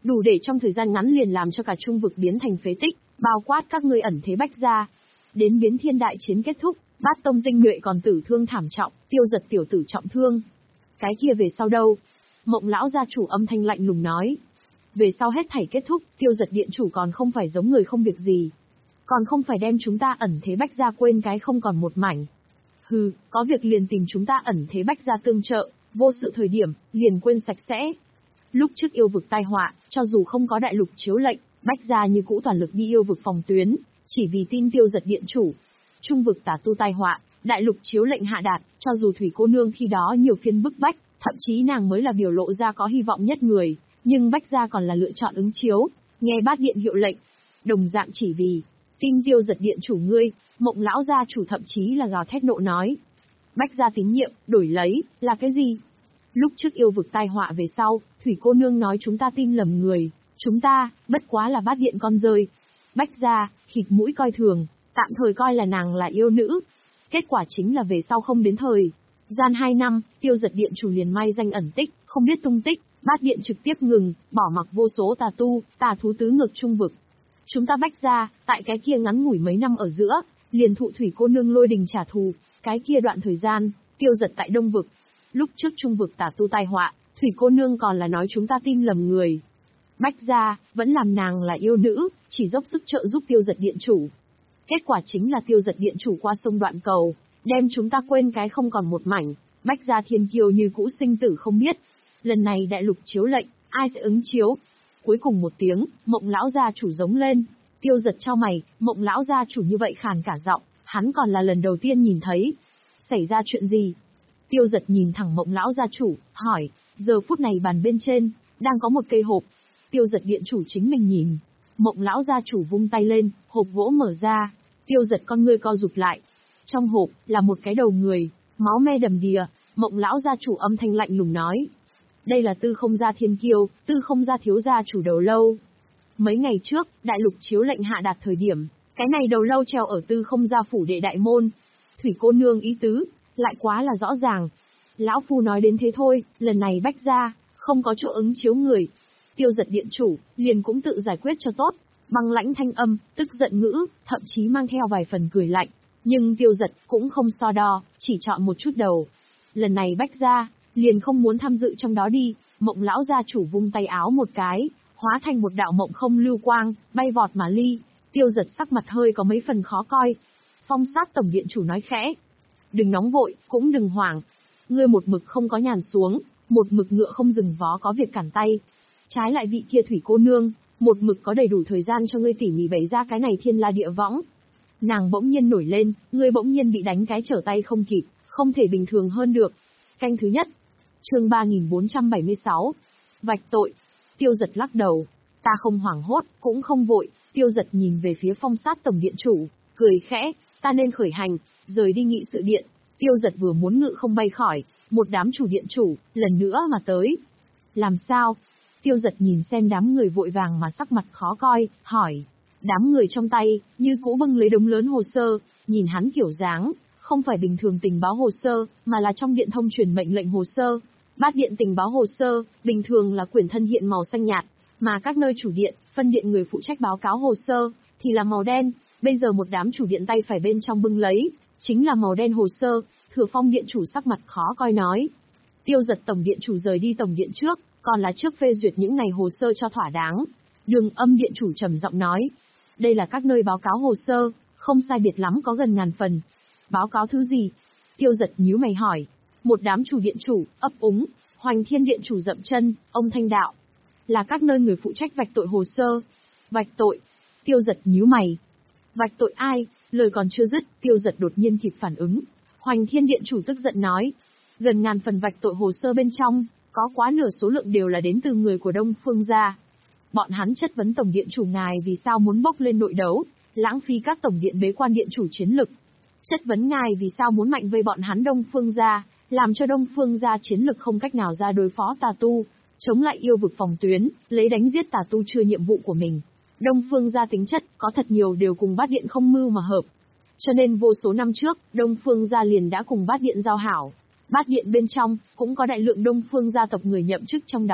Speaker 1: đủ để trong thời gian ngắn liền làm cho cả trung vực biến thành phế tích, bao quát các ngươi ẩn thế Bách gia. Đến biến thiên đại chiến kết thúc, Bát tông tinh nhuệ còn tử thương thảm trọng, Tiêu Giật tiểu tử trọng thương. Cái kia về sau đâu? Mộng lão gia chủ âm thanh lạnh lùng nói. Về sau hết thảy kết thúc, Tiêu Giật điện chủ còn không phải giống người không việc gì. Còn không phải đem chúng ta ẩn thế Bách gia quên cái không còn một mảnh. Hừ, có việc liền tìm chúng ta ẩn thế Bách gia tương trợ, vô sự thời điểm, liền quên sạch sẽ. Lúc trước yêu vực tai họa, cho dù không có đại lục chiếu lệnh, Bách gia như cũ toàn lực đi yêu vực phòng tuyến, chỉ vì tin Tiêu Giật điện chủ. Trung vực tà tu tai họa, đại lục chiếu lệnh hạ đạt, cho dù Thủy cô nương khi đó nhiều phiên bức bách, thậm chí nàng mới là biểu lộ ra có hy vọng nhất người, nhưng Bách gia còn là lựa chọn ứng chiếu, nghe bát điện hiệu lệnh. Đồng dạng chỉ vì tin Tiêu Giật điện chủ ngươi, Mộng lão gia chủ thậm chí là gào thét nộ nói. Bách gia tín nhiệm, đổi lấy, là cái gì? Lúc trước yêu vực tai họa về sau, Thủy cô nương nói chúng ta tin lầm người, chúng ta, bất quá là bát điện con rơi. Bách gia, khịt mũi coi thường, tạm thời coi là nàng là yêu nữ. Kết quả chính là về sau không đến thời gian hai năm, Tiêu Giật điện chủ liền may danh ẩn tích, không biết tung tích, bát điện trực tiếp ngừng, bỏ mặc vô số tà tu, tà thú tứ ngược trung vực. Chúng ta Bách gia, tại cái kia ngắn ngủi mấy năm ở giữa, liền thụ Thủy cô nương lôi đình trả thù, cái kia đoạn thời gian, Tiêu Giật tại đông vực. Lúc trước trung vực tà tu tai họa, Thủy cô nương còn là nói chúng ta tin lầm người. Bách gia, vẫn làm nàng là yêu nữ, chỉ dốc sức trợ giúp Tiêu Giật điện chủ. Kết quả chính là Tiêu Giật điện chủ qua sông đoạn cầu, đem chúng ta quên cái không còn một mảnh, Bách gia thiên kiêu như cũ sinh tử không biết. Lần này đại lục chiếu lệnh, ai sẽ ứng chiếu? Cuối cùng một tiếng, Mộng lão gia chủ giống lên. Tiêu Giật chau mày, Mộng lão gia chủ như vậy khàn cả giọng, hắn còn là lần đầu tiên nhìn thấy. Xảy ra chuyện gì? Tiêu Giật nhìn thẳng Mộng lão gia chủ, hỏi. Giờ phút này bàn bên trên đang có một cây hộp. Tiêu Giật điện chủ chính mình nhìn. Mộng lão gia chủ vung tay lên, hộp gỗ mở ra. Tiêu Giật con ngươi co rụt lại. Trong hộp là một cái đầu người, máu me đầm đìa. Mộng lão gia chủ âm thanh lạnh lùng nói. Đây là Tư Không gia thiên kiêu, Tư Không gia thiếu gia chủ đầu lâu. Mấy ngày trước, đại lục chiếu lệnh hạ đạt thời điểm, cái này đầu lâu treo ở Tư Không gia phủ đệ đại môn. Thủy cô nương ý tứ, lại quá là rõ ràng. Lão phu nói đến thế thôi, lần này Bách gia, không có chỗ ứng chiếu người. Tiêu Giật điện chủ, liền cũng tự giải quyết cho tốt. Băng lãnh thanh âm, tức giận ngữ, thậm chí mang theo vài phần cười lạnh. Nhưng Tiêu Giật cũng không so đo, chỉ chọn một chút đầu. Lần này Bách gia, liền không muốn tham dự trong đó đi. Mộng lão gia chủ vung tay áo một cái, hóa thành một đạo mộng không lưu quang, bay vọt mà ly. Tiêu Giật sắc mặt hơi có mấy phần khó coi. Phong Sát tổng điện chủ nói khẽ. Đừng nóng vội, cũng đừng hoảng. Ngươi một mực không có nhàn xuống, một mực ngựa không dừng vó có việc cản tay. Trái lại vị kia Thủy cô nương, một mực có đầy đủ thời gian cho ngươi tỉ mỉ bày ra cái này thiên la địa võng. Nàng bỗng nhiên nổi lên, ngươi bỗng nhiên bị đánh cái trở tay không kịp, không thể bình thường hơn được. Canh thứ nhất. Chương ba nghìn bốn trăm bảy mươi sáu. Vạch tội. Tiêu Giật lắc đầu. Ta không hoảng hốt, cũng không vội. Tiêu Giật nhìn về phía Phong Sát tổng điện chủ, cười khẽ. Ta nên khởi hành, rời đi nghị sự điện. Tiêu Giật vừa muốn ngự không bay khỏi, một đám chủ điện chủ, lần nữa mà tới. Làm sao? Tiêu Giật nhìn xem đám người vội vàng mà sắc mặt khó coi, hỏi. Đám người trong tay, như cũ bưng lấy đống lớn hồ sơ, nhìn hắn kiểu dáng, không phải bình thường tình báo hồ sơ, mà là trong điện thông truyền mệnh lệnh hồ sơ. Bát điện tình báo hồ sơ, bình thường là quyển thân hiện màu xanh nhạt, mà các nơi chủ điện, phân điện người phụ trách báo cáo hồ sơ, thì là màu đen. Bây giờ một đám chủ điện tay phải bên trong bưng lấy, chính là màu đen hồ sơ. Thừa Phong điện chủ sắc mặt khó coi nói. Tiêu Giật tổng điện chủ rời đi tổng điện trước, còn là trước phê duyệt những này hồ sơ cho thỏa đáng. Đường Âm điện chủ trầm giọng nói. Đây là các nơi báo cáo hồ sơ, không sai biệt lắm có gần ngàn phần. Báo cáo thứ gì? Tiêu Giật nhíu mày hỏi. Một đám chủ điện chủ, ấp úng, Hoành Thiên điện chủ dậm chân, ông Thanh Đạo. Là các nơi người phụ trách vạch tội hồ sơ. Vạch tội. Tiêu Giật nhíu mày. Vạch tội ai? Lời còn chưa dứt, Tiêu Giật đột nhiên kịp phản ứng. Hoành Thiên điện chủ tức giận nói. Gần ngàn phần vạch tội hồ sơ bên trong, có quá nửa số lượng đều là đến từ người của Đông Phương gia. Bọn hắn chất vấn tổng điện chủ ngài vì sao muốn bốc lên nội đấu, lãng phí các tổng điện bế quan điện chủ chiến lực. Chất vấn ngài vì sao muốn mạnh vây bọn hắn Đông Phương gia, làm cho Đông Phương gia chiến lực không cách nào ra đối phó tà tu, chống lại yêu vực phòng tuyến, lấy đánh giết tà tu chưa nhiệm vụ của mình. Đông Phương gia tính chất có thật nhiều đều cùng Bát điện không mưu mà hợp. Cho nên vô số năm trước, Đông Phương gia liền đã cùng Bát điện giao hảo. Bát điện bên trong, cũng có đại lượng Đông Phương gia tộc người nhậm chức trong đó,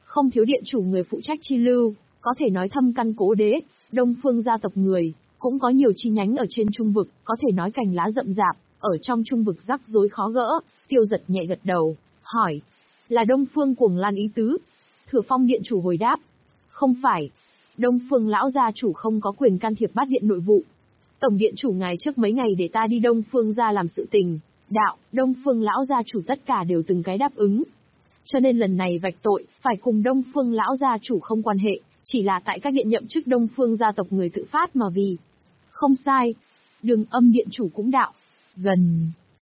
Speaker 1: không thiếu điện chủ người phụ trách chi lưu, có thể nói thâm căn cố đế, Đông Phương gia tộc người, cũng có nhiều chi nhánh ở trên trung vực, có thể nói cành lá rậm rạp, ở trong trung vực rắc rối khó gỡ. Tiêu Giật nhẹ gật đầu, hỏi, là Đông Phương Cuồng Lan ý tứ? Thừa Phong điện chủ hồi đáp, không phải. Đông Phương lão gia chủ không có quyền can thiệp bát điện nội vụ. Tổng điện chủ ngài trước mấy ngày để ta đi Đông Phương gia làm sự tình, đạo, Đông Phương lão gia chủ tất cả đều từng cái đáp ứng. Cho nên lần này vạch tội, phải cùng Đông Phương lão gia chủ không quan hệ, chỉ là tại các điện nhậm chức Đông Phương gia tộc người tự phát mà vì. Không sai. Đường Âm điện chủ cũng đạo, gần.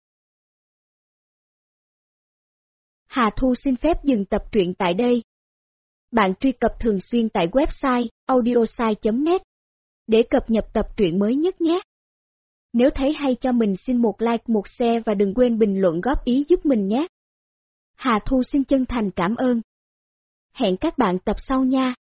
Speaker 2: Hà Thu xin phép dừng tập truyện tại đây. Bạn truy cập thường xuyên tại website audiosai chấm net để cập nhật tập truyện mới nhất nhé. Nếu thấy hay cho mình xin một like, một share và đừng quên bình luận góp ý giúp mình nhé. Hà Thu xin chân thành cảm ơn. Hẹn các bạn tập sau nha.